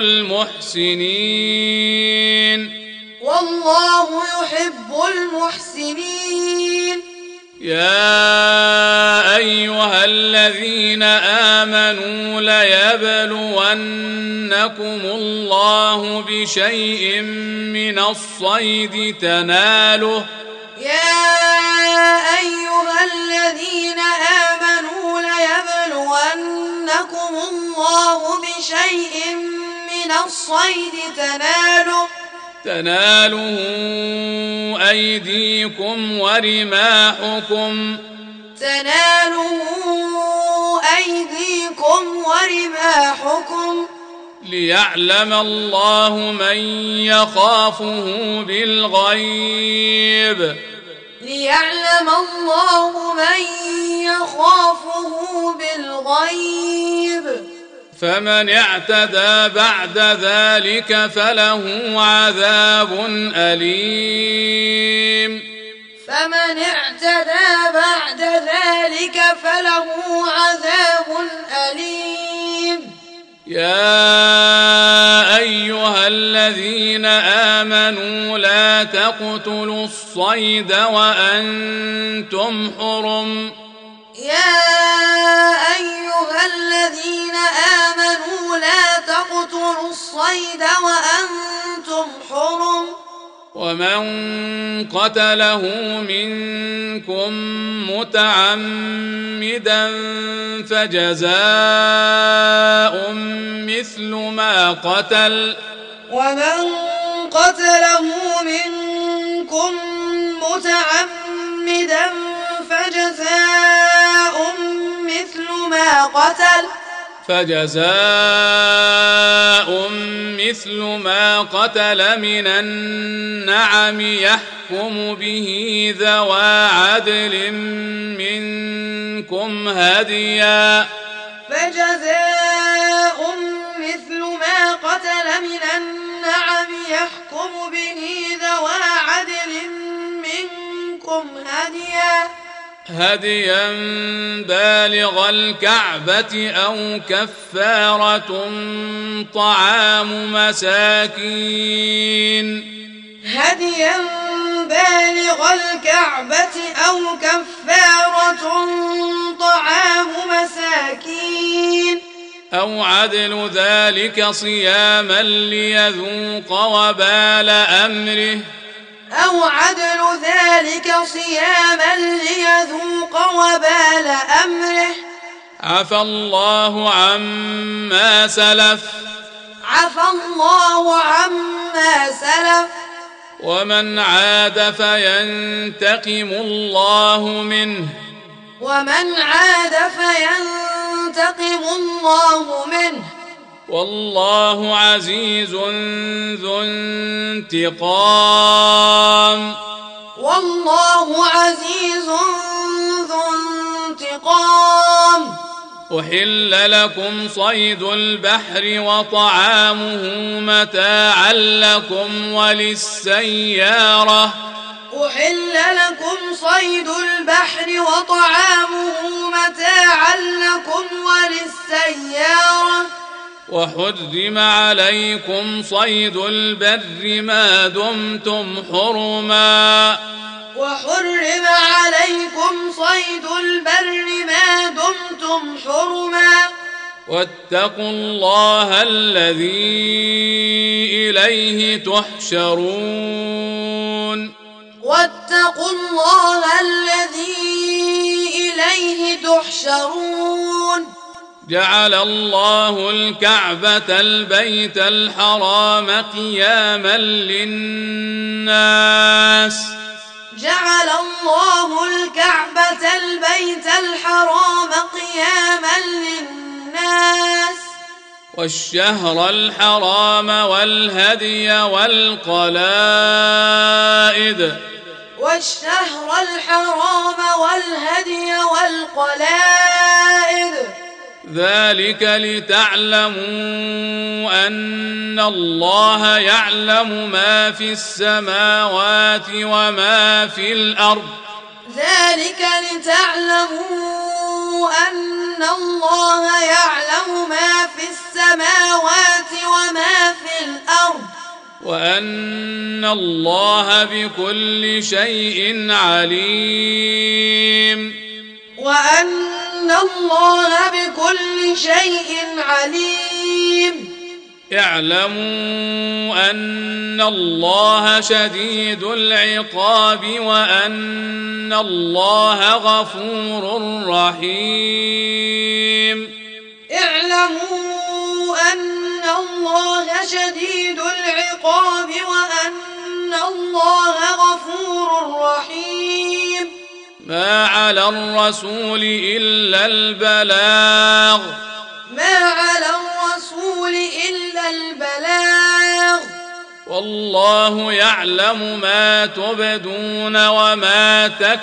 المحسنين والله يحب المحسنين. يا أيها الذين آمنوا ليبلونكم الله بشيء من الصيد تناله يا أيها الذين آمنوا ليبلونكم الله بشيء من الصيد تناله تناله أيديكم ورماحكم تناله أيديكم ورماحكم ليعلم الله من يخافه بالغيب ليعلم الله من يخافه بالغيب فمن اعتدى بعد ذلك فله عذاب أليم فمن اعتدى بعد ذلك فله عذاب أليم يا أيها الذين آمنوا لا تقتلوا الصيد وأنتم حرم يا أيها الذين آمنوا لا تقتلوا الصيد وأنتم حرم ومن قتله منكم متعمدا فجزاء مثل ما قتل ومن قتله منكم متعمدا فجزاء مثل ما قتل فجزاء مثل ما قتل من النعم يحكم به ذوى عدل منكم هديا فجزاء مثل ما قتل من النعم يحكم به ذوى عدل منكم هديا هديا بالغ الكعبة أو كفارة طعام مساكين هديا بالغ الكعبة أو كفارة طعام مساكين أو عدل ذلك صياما ليذوق وبال أمره أو عدل ذلك صياما ليذوق وبال أمره عفى الله عما سلف عفى الله عما سلف ومن عاد فينتقم الله منه ومن عاد فينتقم الله منه والله عزيز ذو انتقام والله عزيز ذو انتقام أحل لكم صيد البحر وطعامه متاعا لكم وللسيارة أحل لكم صيد البحر وطعامه متاعا لكم وللسيارة وحرم عليكم صيد البر ما دمتم حرما وحرم عليكم صيد البر ما دمتم حرما واتقوا الله الذي إليه تحشرون واتقوا الله الذي إليه تحشرون جعل الله الكعبة البيت الحرام قياما للناس جعل الله الكعبة البيت الحرام قياما للناس والشهر الحرام والهدي والقلائد والشهر الحرام والهدي والقلائد ذلك لتعلموا أن الله يعلم ما في السماوات وما في الأرض ذلك لتعلموا أن الله يعلم ما في السماوات وما في الأرض وأن الله بكل شيء عليم وأن الله بكل شيء عليم اعلموا أن الله شديد العقاب وأن الله غفور رحيم اعلموا أن الله شديد العقاب العقاب وأن الله غفور رحيم. ما على الرسول إلا البلاغ ما على الرسول إلا البلاغ والله يعلم ما تبدون وما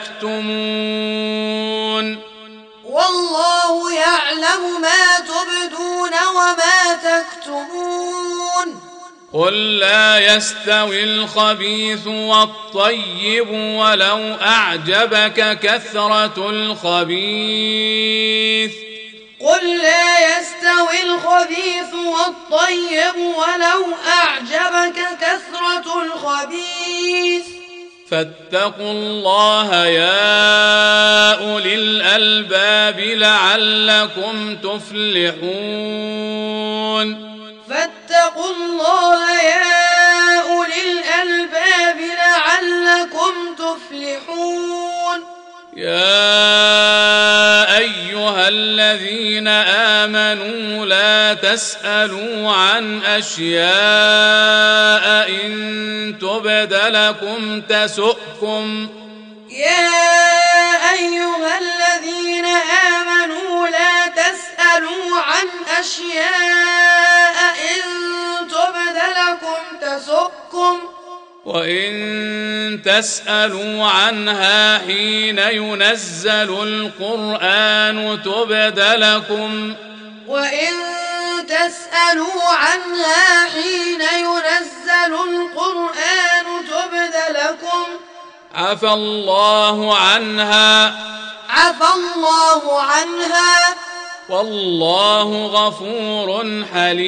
تكتمون والله يعلم ما تبدون وما تكتمون. قل لا يستوي الخبيث والطيب ولو أعجبك كثرة الخبيث قل لا يستوي الخبيث والطيب ولو أعجبك كثرة الخبيث فاتقوا الله يا أولي الألباب لعلكم تفلحون فاتقوا الله يا أولي الألباب لعلكم تفلحون. يا أيها الذين آمنوا لا تسألوا عن أشياء إن تبد لكم تسؤكم. يا أيها الذين آمنوا لا تسألوا عن أشياء إن تبد لكم تسؤكم وإن تسألوا عنها حين ينزل القرآن تبد لكم وإن تسألوا عنها حين ينزل القرآن تبد لكم عفى الله عنها عفى الله عنها والله غفور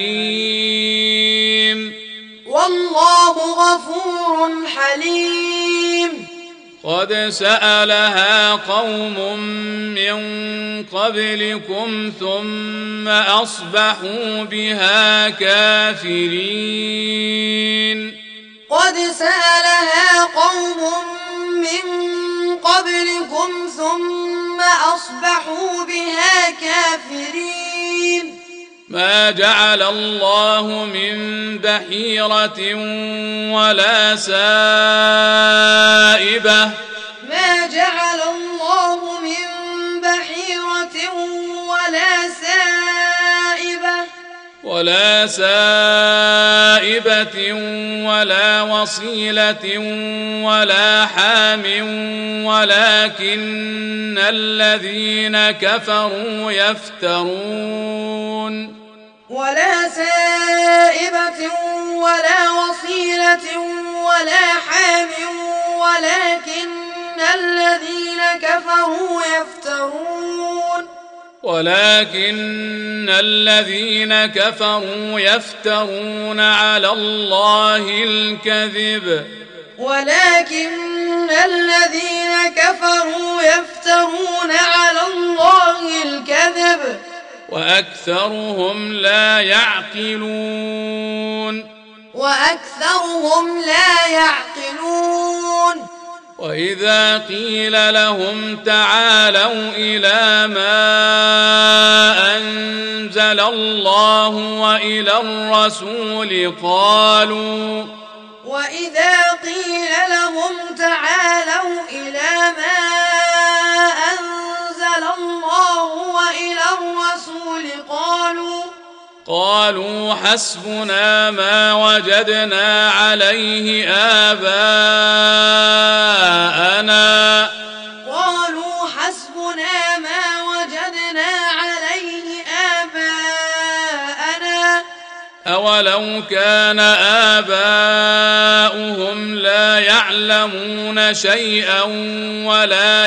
حليم. والله غفور حليم. قد سألها قوم من قبلكم ثم أصبحوا بها كافرين. قد سألها قوم من قبلكم ثم أصبحوا بها كافرين. ما جعل الله من بحيرة ولا سائبة ما جعل الله من بحيرة ولا سائبة ولا سائبة ولا وصيلة ولا حام ولكن الذين كفروا يفترون. ولا سائبة ولا وصيلة ولا حام ولكن الذين كفروا يفترون. ولكن الذين كفروا يفترون على الله الكذب ولكن الذين كفروا يفترون على الله الكذب وأكثرهم لا يعقلون وأكثرهم لا يعقلون. وإذا قيل لهم تعالوا إلى ما أنزل الله وإلى الرسول قالوا وإذا قيل لهم تعالوا إلى ما أنزل الله وإلى الرسول قالوا قالوا حسبنا ما وجدنا عليه آباءنا قالوا حسبنا ما وجدنا عليه آباءنا أولو كان آباؤهم لا يعلمون شيئا ولا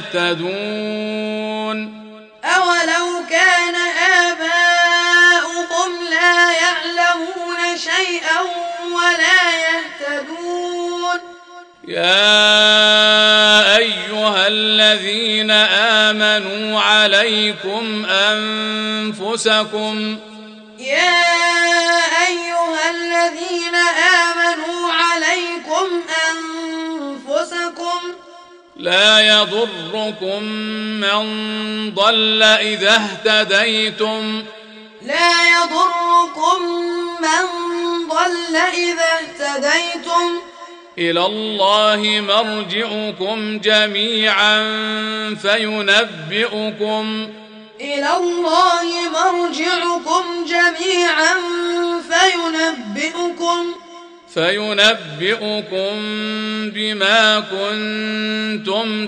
يهتدون. أولو كان آباؤهم لا يعلمون شيئا ولا يهتدون. يا أيها الذين آمنوا عليكم أنفسكم يا أيها الذين آمنوا عليكم أنفسكم لا يضركم من ضل إذا اهتديتم لا يضركم من ضل الضل إذا اهتديتم إلى الله مرجعكم جميعا فينبئكم إلى الله مرجعكم جميعا فينبئكم فينبئكم بما كنتم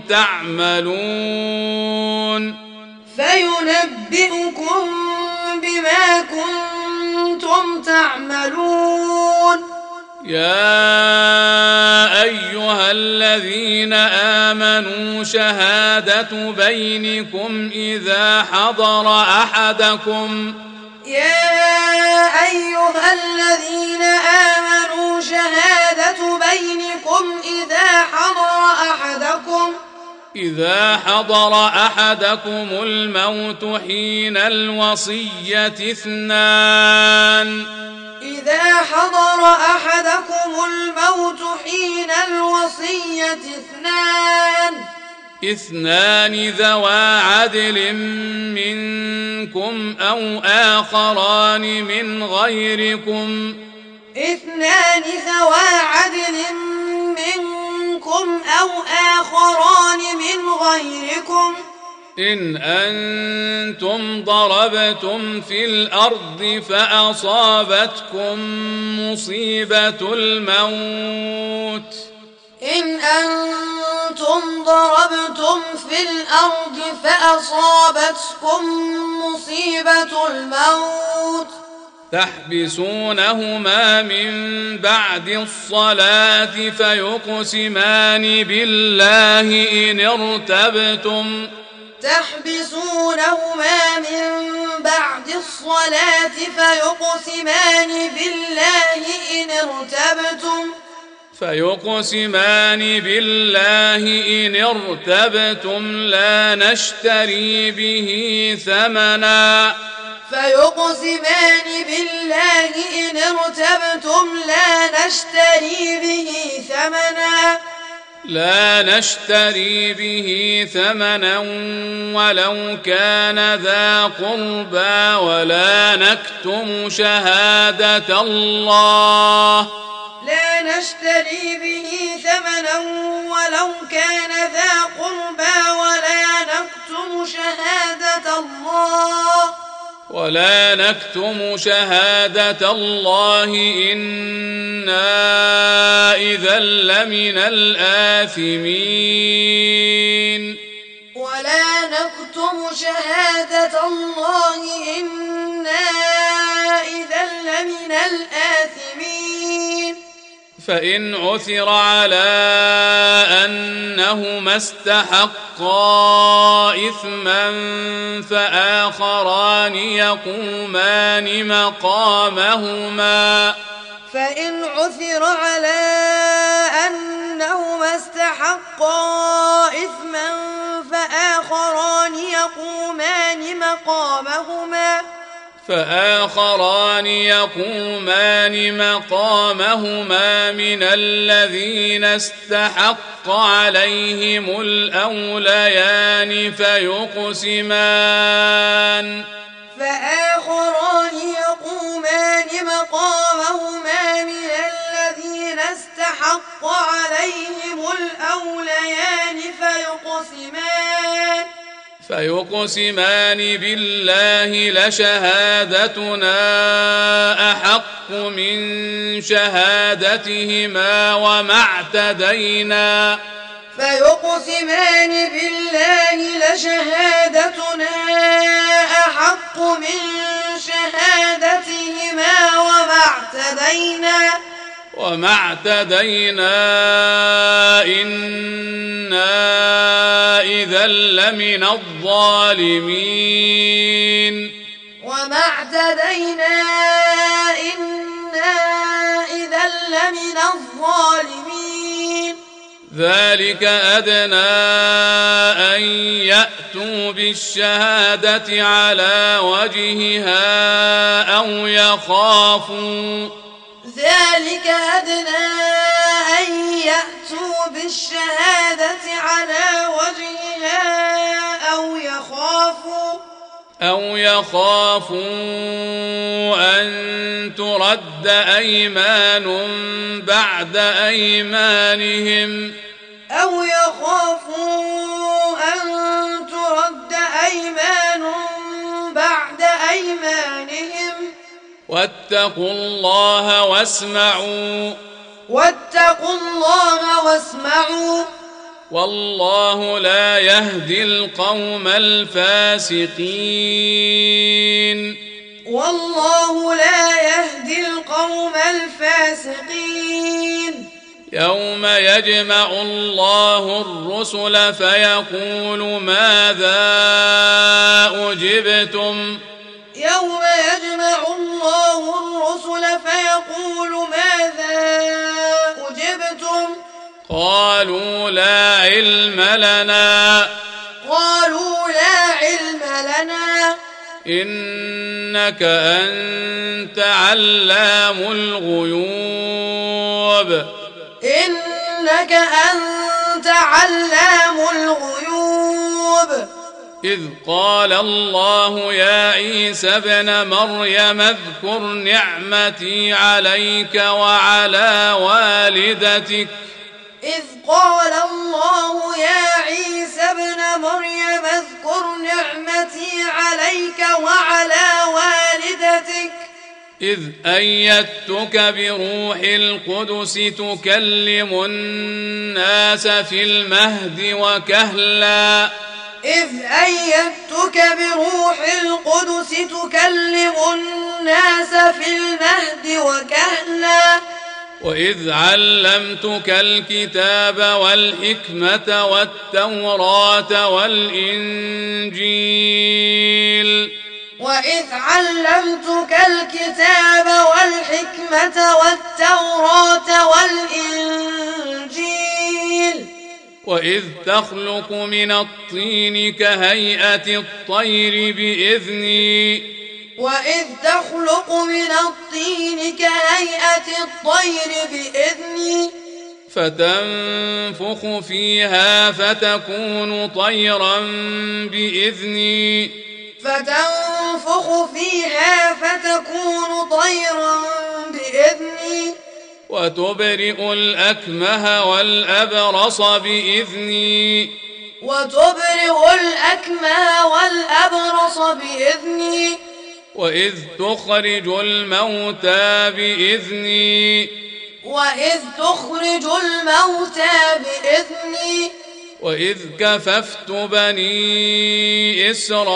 تعملون فينبئكم بما كنتم تعملون يا أيها الذين آمنوا شهادة بينكم إذا حضر أحدكم يا أيها الذين آمنوا شهادة بينكم إذا حضر أحدكم إذا حضر أحدكم الموت حين الوصية اثنان إذا حضر أحدكم الموت حين الوصية اثنان اثنان ذوا عدل منكم أو آخران من غيركم اثنان ذوا عدل منكم أو آخران من غيركم إن أنتم ضربتم في الأرض فأصابتكم مصيبة الموت إن أنتم ضربتم في الأرض فأصابتكم مصيبة الموت تحبسونهما من بعد الصلاة فيقسمان بالله إن ارتبتم تحبسونهما من بعد الصلاة فيقسمان بالله إن ارتبتم فيقسمان بالله إن ارتبتم لا نشتري به ثمنا فيقسمان بالله إن ارتبتم لا نشتري به ثمنا لا نشتري به ثمنا ولو كان ذا قربى ولا نكتم شهادة الله لا نشتري به ثمنا ولو كان ذا قربى ولا نكتم شهادة الله ولا نكتم شهادة الله إنا إذا لمن الآثمين ولا نكتم شهادة الله إنا إذا لمن الآثمين فإن عثر على أنهما استحقا إثما فآخران يقومان مقامهما فإن عثر على أنهما استحقا إثما فآخران يقومان مقامهما فآخران يقومان مقامهما من الذين استحق عليهم الأوليان فيقسمان فآخران يقومان مقامهما من الذين استحق عليهم الأوليان فيقسمان فيقسمان بالله لشهادتنا أحق من شهادتهما وما اعتدينا فيقسمان بالله لشهادتنا أحق من شهادتهما وما اعتدينا وما اعتدينا إنا إذا لمن الظالمين وما اعتدينا إنا إذا لمن الظالمين ذلك أدنى أن يأتوا بالشهادة على وجهها أو يخافوا ذلك أدنى أن يأتوا بالشهادة على وجهها أو يخافوا أو يخافوا أن ترد أيمان بعد أيمانهم أو يخافوا أن ترد أيمان بعد أيمانهم واتقوا الله واسمعوا واتقوا الله واسمعوا والله لا يهدي القوم الفاسقين والله لا يهدي القوم الفاسقين يوم يجمع الله الرسل فيقول ماذا أجبتم يوم يجمع الله الرسل فيقول ماذا أجبتم قالوا لا علم لنا قالوا لا علم لنا إنك أنت علام الغيوب إنك أنت علام الغيوب إذ قال الله يا عيسى ابن مريم اذكر نعمتي عليك وعلى والدتك إذ قال الله يا عيسى ابن مريم اذكر نعمتي عليك وعلى والدتك إذ أيدتك بروح القدس تكلم الناس في المهد وكهلا إذ أيدتك بروح القدس تكلم الناس في المهد وكهلا وإذ علمتك الكتاب والحكمة والتوراة والإنجيل وإذ علمتك الكتاب والحكمة والتوراة والإنجيل وإذ تخلق من الطين كهيئة الطير بإذني وإذ تخلق من الطين كهيئة الطير بإذني فتنفخ فيها فتكون طيرا بإذني فتنفخ فيها فتكون طيرا بإذني وتبرئ الأكمه والأبرص بإذني وتبرئ الأكمه والأبرص بإذني وإذ تخرج الموتى بإذني وإذ تخرج الموتى بإذني وإذ كففت بني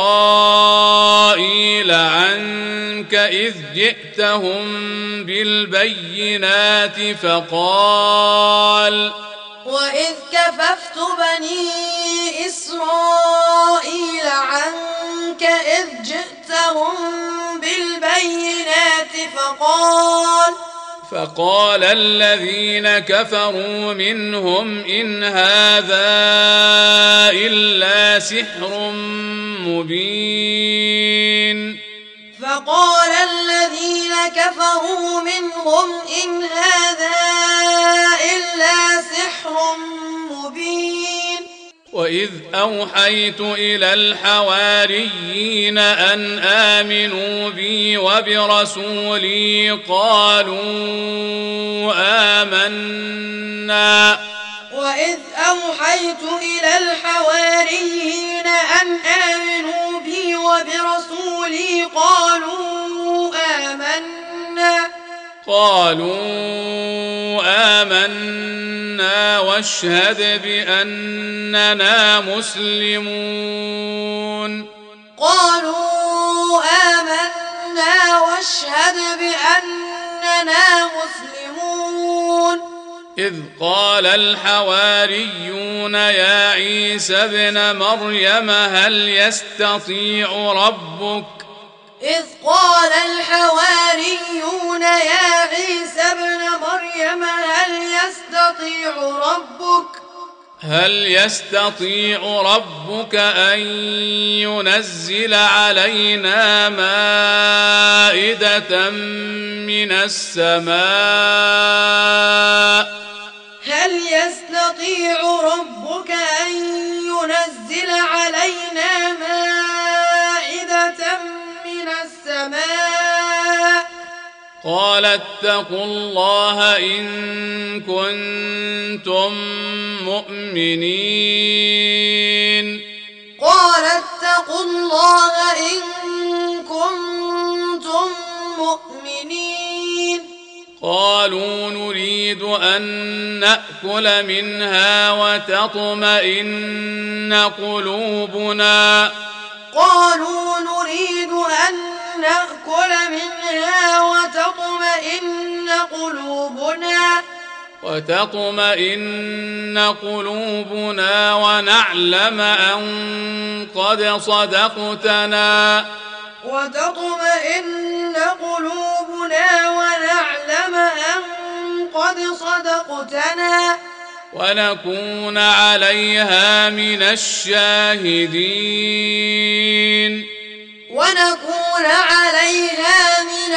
إسرائيل عنك إذ جئتهم بالبينات فقال وإذ كففت بني إسرائيل عنك إذ جئتهم بالبينات فقال فقال الذين كفروا منهم إن هذا إلا سحر مبين فقال الذين كفروا منهم إن هذا إلا سحر مبين وإذ أوحيت إلى الحواريين أن آمنوا بي وبرسولي قالوا آمنا وإذ أوحيت إلى الحواريين أن آمنوا بي وبرسولي قالوا آمنا قالوا آمنا واشهد بأننا مسلمون قالوا آمنا واشهد بأننا مسلمون إذ قال الحواريون يا عيسى ابن مريم هل يستطيع ربك إذ قال الحواريون يا عيسى ابن مريم هل يستطيع ربك هل يستطيع ربك أن ينزل علينا مائدة من السماء هل يستطيع ربك أن ينزل علينا مائدة قال اتقوا الله إن كنتم مؤمنين قال اتقوا الله إن كنتم مؤمنين قالوا نريد أن نأكل منها وتطمئن قلوبنا قالوا نريد أن نأكل منها وتطمئن قلوبنا وتطمئن قلوبنا ونعلم أن قد صدقتنا وتطمئن قلوبنا ونعلم أن قد صدقتنا ونكون عليها من الشاهدين ونكون عليها من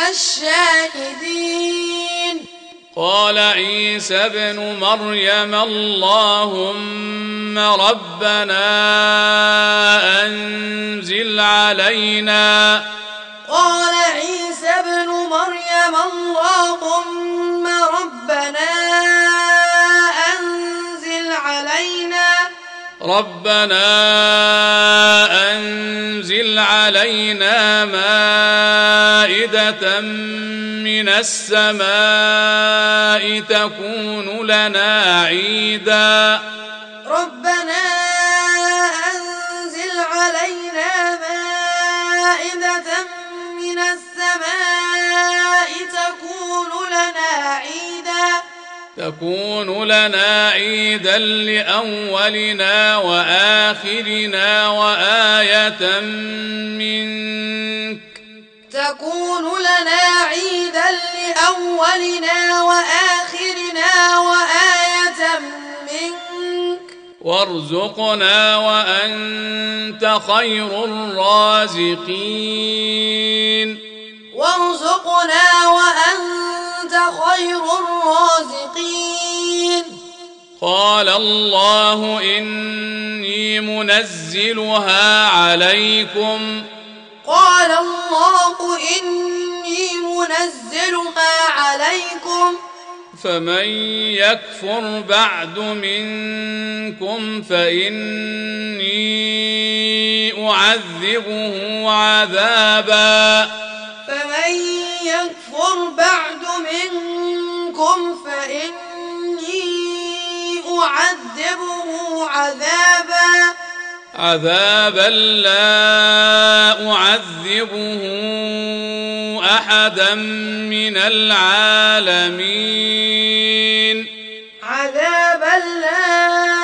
الشاهدين قال عيسى ابن مريم اللهم ربنا أنزل علينا قال عيسى ابن مريم اللهم ربنا أنزل علينا ربنا أنزل علينا مائدة من السماء تكون لنا عيدا ربنا أنزل علينا مائدة من السماء تكون لنا عيدا تكون لنا عيدا لأولنا وآخرنا وآية منك تكون لنا عيدا لأولنا وآخرنا وآية منك وارزقنا وأنت خير الرازقين وارزقنا وأنت خير الرازقين قال الله إني منزلها عليكم قال الله إني منزلها عليكم فمن يكفر بعد منكم فإني أعذبه عذابا فمن يكفر بعد منكم فإني أعذبه عذابا عذابا لا أعذبه أحدا من العالمين عذابا لا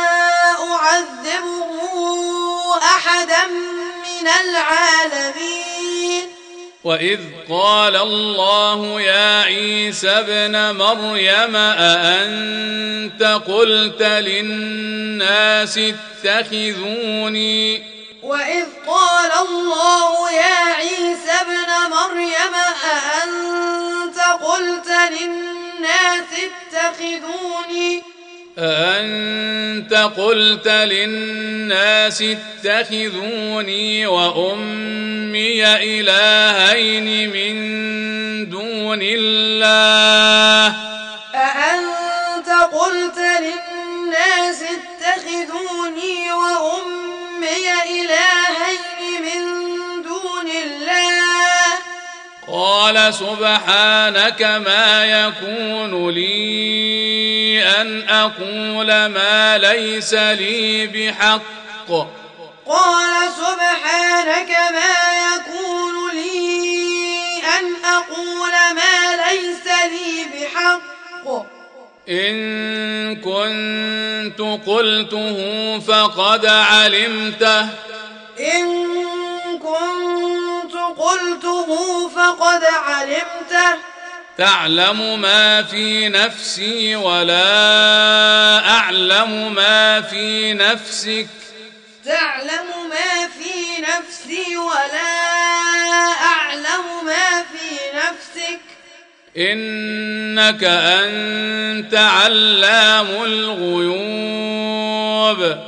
أعذبه أحدا من العالمين وإذ قال الله يا عيسى ابن مريم أأنت قلت للناس اتخذوني وإذ قال الله يا عيسى ابن مريم أأنت قلت للناس اتخذوني أأنت قلت للناس اتخذوني وأمي إلهين من دون الله أأنت قلت للناس اتخذوني وأمي إلهين من دون الله قال سبحانك ما يكون لي أن أقول ما ليس لي بحق قال سبحانك ما يكون لي أن أقول ما ليس لي بحق إن كنت قلته فقد علمته إن كنت قلته فقد علمته تعلم ما في نفسي ولا أعلم ما في نفسك تعلم ما في نفسي ولا أعلم ما في نفسك إنك أنت علام الغيوب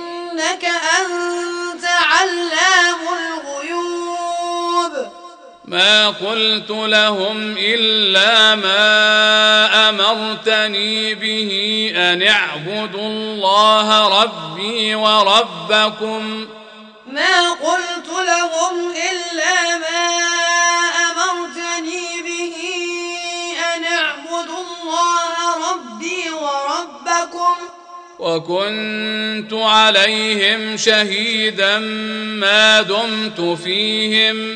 إنك أنت علام الغيوب ما قلت لهم إلا ما أمرتني به أن اعبدوا الله ربي وربكم ما قلت لهم إلا ما أمرتني به أن اعبدوا الله ربي وربكم وكنت عليهم شهيدا ما دمت فيهم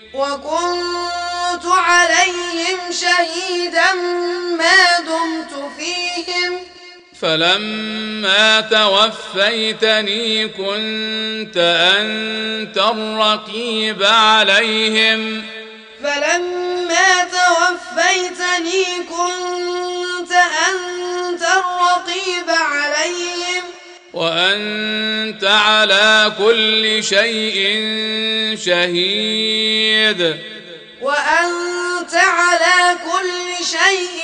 وكنت عليهم شهيدا ما دمت فيهم فلما توفيتني كنت أنت الرقيب عليهم فلما توفيتني كنت أنت الرقيب عليهم وأنت على كل شيء شهيد وأنت على كل شيء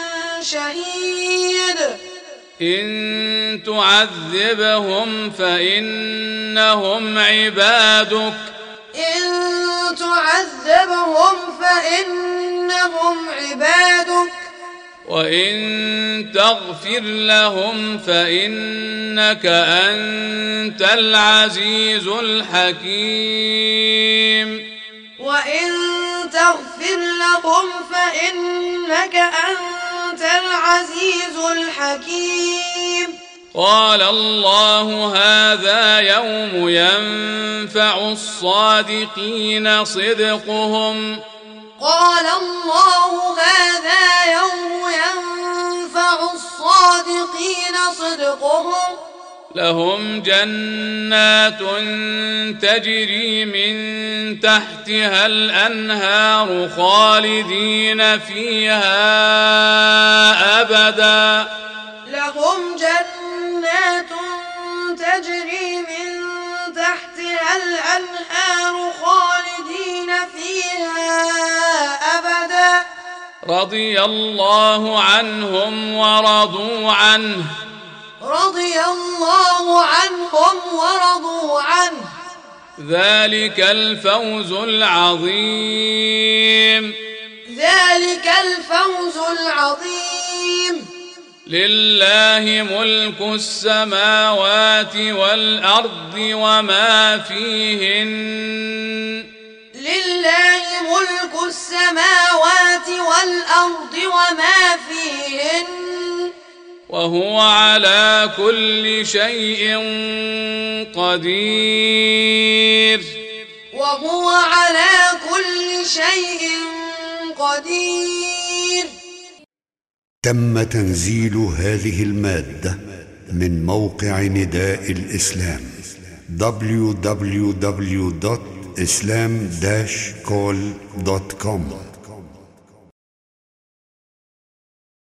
شهيد إن تعذبهم فإنهم عبادك إن تعذبهم فإنهم عبادك وإن تغفر لهم فإنك أنت العزيز الحكيم وإن تغفر لهم فإنك أنت العزيز الحكيم قال الله هذا يوم ينفع الصادقين صدقهم قال الله هذا يوم ينفع الصادقين صدقهم لهم جنات تجري من تحتها الأنهار خالدين فيها أبدا لهم جنات تجري من تحتها الأنهار خالدين فيها أبدا رضي الله عنهم ورضوا عنه رضي الله عنهم ورضوا عنه ذلك الفوز العظيم ذلك الفوز العظيم لله ملك السماوات والأرض وما فيهن لله ملك السماوات والأرض وما فيهن وهو على كل شيء قدير وهو على كل شيء قدير. تم تنزيل هذه المادة من موقع نداء الإسلام دبليو دبليو دبليو دوت إسلام داش كول دوت كوم.